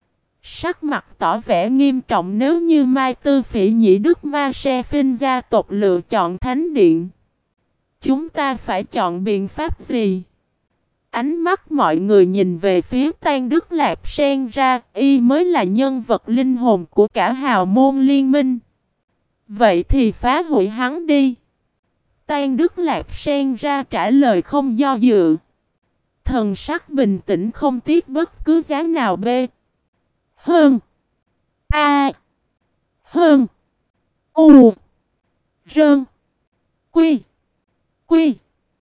sắc mặt tỏ vẻ nghiêm trọng. Nếu như Mai Tư Phỉ Nhĩ Đức Ma Se Phinh gia tộc lựa chọn Thánh Điện, chúng ta phải chọn biện pháp gì? Ánh mắt mọi người nhìn về phía Tan Đức Lạp Sen ra, y mới là nhân vật linh hồn của cả hào môn liên minh. Vậy thì phá hủy hắn đi. Tan Đức Lạp Sen ra trả lời không do dự. Thần sắc bình tĩnh không tiếc bất cứ giá nào. B Hơn A Hơn U Rơn Quy Quy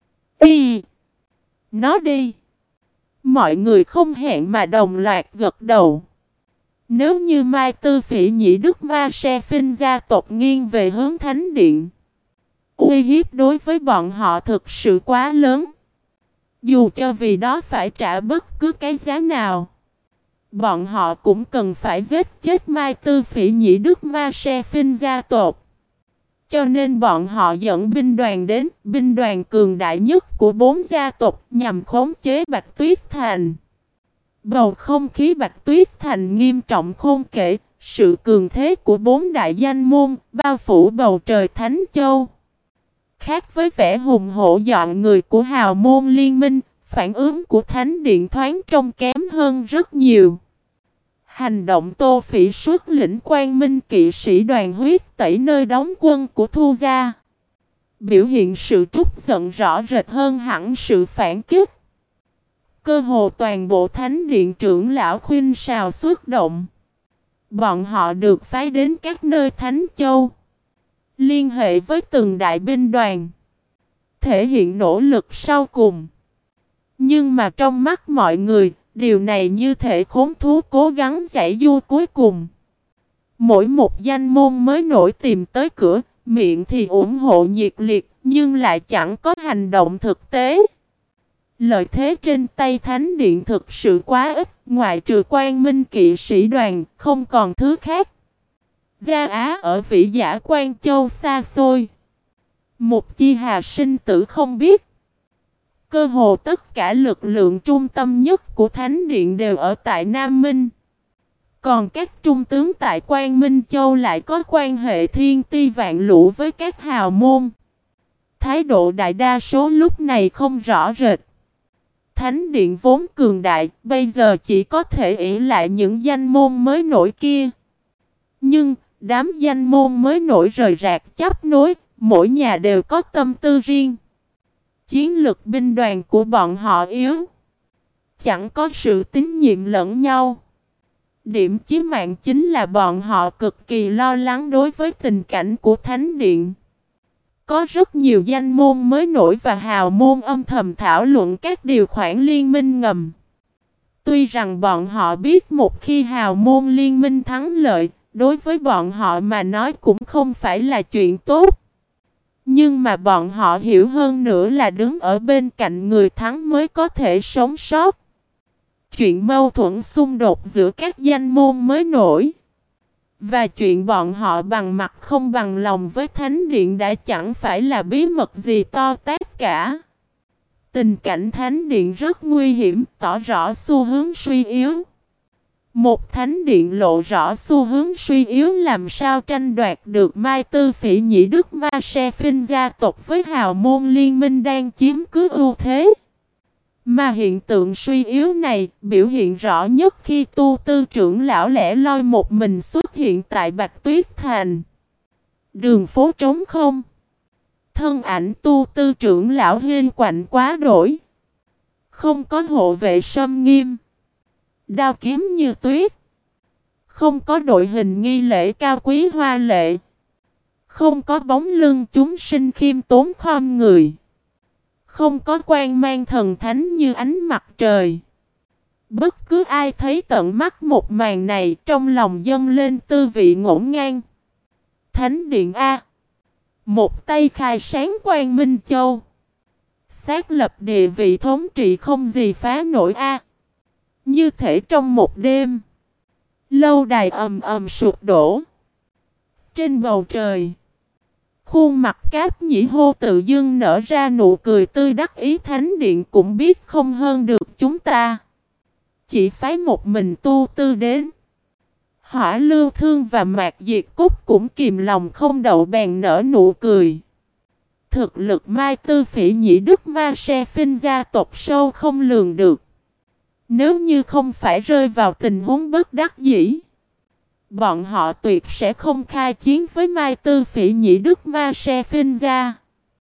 Y. Nó đi. Mọi người không hẹn mà đồng loạt gật đầu. Nếu như Mai Tư Phỉ Nhĩ Đức Ma Se Phinh gia tộc nghiêng về hướng Thánh Điện, uy hiếp đối với bọn họ thực sự quá lớn. Dù cho vì đó phải trả bất cứ cái giá nào, bọn họ cũng cần phải giết chết Mai Tư Phỉ Nhĩ Đức Ma Se Phinh gia tộc. Cho nên bọn họ dẫn binh đoàn đến, binh đoàn cường đại nhất của bốn gia tộc, nhằm khống chế Bạch Tuyết Thành. Bầu không khí Bạch Tuyết Thành nghiêm trọng khôn kể, sự cường thế của bốn đại danh môn bao phủ bầu trời Thánh Châu. Khác với vẻ hùng hổ dọn người của hào môn liên minh, phản ứng của Thánh Điện thoáng trông kém hơn rất nhiều. Hành động Tô Phỉ xuất lĩnh Quang Minh kỵ sĩ đoàn huyết tẩy nơi đóng quân của Thu gia, biểu hiện sự trút giận rõ rệt hơn hẳn sự phản kích. Cơ hồ toàn bộ Thánh Điện trưởng lão khuyên sào xuất động. Bọn họ được phái đến các nơi Thánh Châu, liên hệ với từng đại binh đoàn, thể hiện nỗ lực sau cùng. Nhưng mà trong mắt mọi người, điều này như thể khốn thú cố gắng giải du cuối cùng. Mỗi một danh môn mới nổi tìm tới cửa, miệng thì ủng hộ nhiệt liệt, nhưng lại chẳng có hành động thực tế. Lợi thế trên tay Thánh Điện thực sự quá ít, ngoại trừ Quang Minh kỵ sĩ đoàn, không còn thứ khác. Gia Á ở Vĩ Giả Quan Châu xa xôi, một chi hà sinh tử không biết. Cơ hồ tất cả lực lượng trung tâm nhất của Thánh Điện đều ở tại Nam Minh. Còn các trung tướng tại Quang Minh Châu lại có quan hệ thiên ti vạn lũ với các hào môn. Thái độ đại đa số lúc này không rõ rệt. Thánh Điện vốn cường đại, bây giờ chỉ có thể ỷ lại những danh môn mới nổi kia. Nhưng, đám danh môn mới nổi rời rạc chấp nối, mỗi nhà đều có tâm tư riêng. Chiến lực binh đoàn của bọn họ yếu, chẳng có sự tín nhiệm lẫn nhau. Điểm chí mạng chính là bọn họ cực kỳ lo lắng đối với tình cảnh của Thánh Điện. Có rất nhiều danh môn mới nổi và hào môn âm thầm thảo luận các điều khoản liên minh ngầm. Tuy rằng bọn họ biết một khi hào môn liên minh thắng lợi, đối với bọn họ mà nói cũng không phải là chuyện tốt. Nhưng mà bọn họ hiểu hơn nữa là đứng ở bên cạnh người thắng mới có thể sống sót. Chuyện mâu thuẫn xung đột giữa các danh môn mới nổi và chuyện bọn họ bằng mặt không bằng lòng với Thánh Điện đã chẳng phải là bí mật gì to tát cả. Tình cảnh Thánh Điện rất nguy hiểm, tỏ rõ xu hướng suy yếu. Một Thánh Điện lộ rõ xu hướng suy yếu làm sao tranh đoạt được Mai Tư Phỉ Nhĩ Đức Ma Se Phinh gia tộc với hào môn liên minh đang chiếm cứ ưu thế. Mà hiện tượng suy yếu này biểu hiện rõ nhất khi Tu Tư trưởng lão lẻ loi một mình xuất hiện tại Bạch Tuyết Thành. Đường phố trống không. Thân ảnh Tu Tư trưởng lão hiên quạnh quá đổi. Không có hộ vệ sâm nghiêm. Đao kiếm như tuyết. Không có đội hình nghi lễ cao quý hoa lệ. Không có bóng lưng chúng sinh khiêm tốn khom người. Không có quan mang thần thánh như ánh mặt trời. Bất cứ ai thấy tận mắt một màn này trong lòng dâng lên tư vị ngổn ngang. Thánh Điện A. Một tay khai sáng Quang Minh Châu. Xác lập địa vị thống trị không gì phá nổi A. Như thể trong một đêm, lâu đài ầm ầm sụp đổ. Trên bầu trời, khuôn mặt Cáp Nhĩ Hô tự dưng nở ra nụ cười tươi đắc ý. Thánh Điện cũng biết không hơn được chúng ta, chỉ phái một mình Tu Tư đến. Hỏa Lưu Thương và Mạc Diệt Cúc cũng kìm lòng không đậu bèn nở nụ cười. Thực lực Mai Tư Phỉ Nhĩ Đức Ma Se Phinh gia tộc sâu không lường được. Nếu như không phải rơi vào tình huống bất đắc dĩ, bọn họ tuyệt sẽ không khai chiến với Mai Tư Phỉ Nhĩ Đức Ma Se Phinh gia.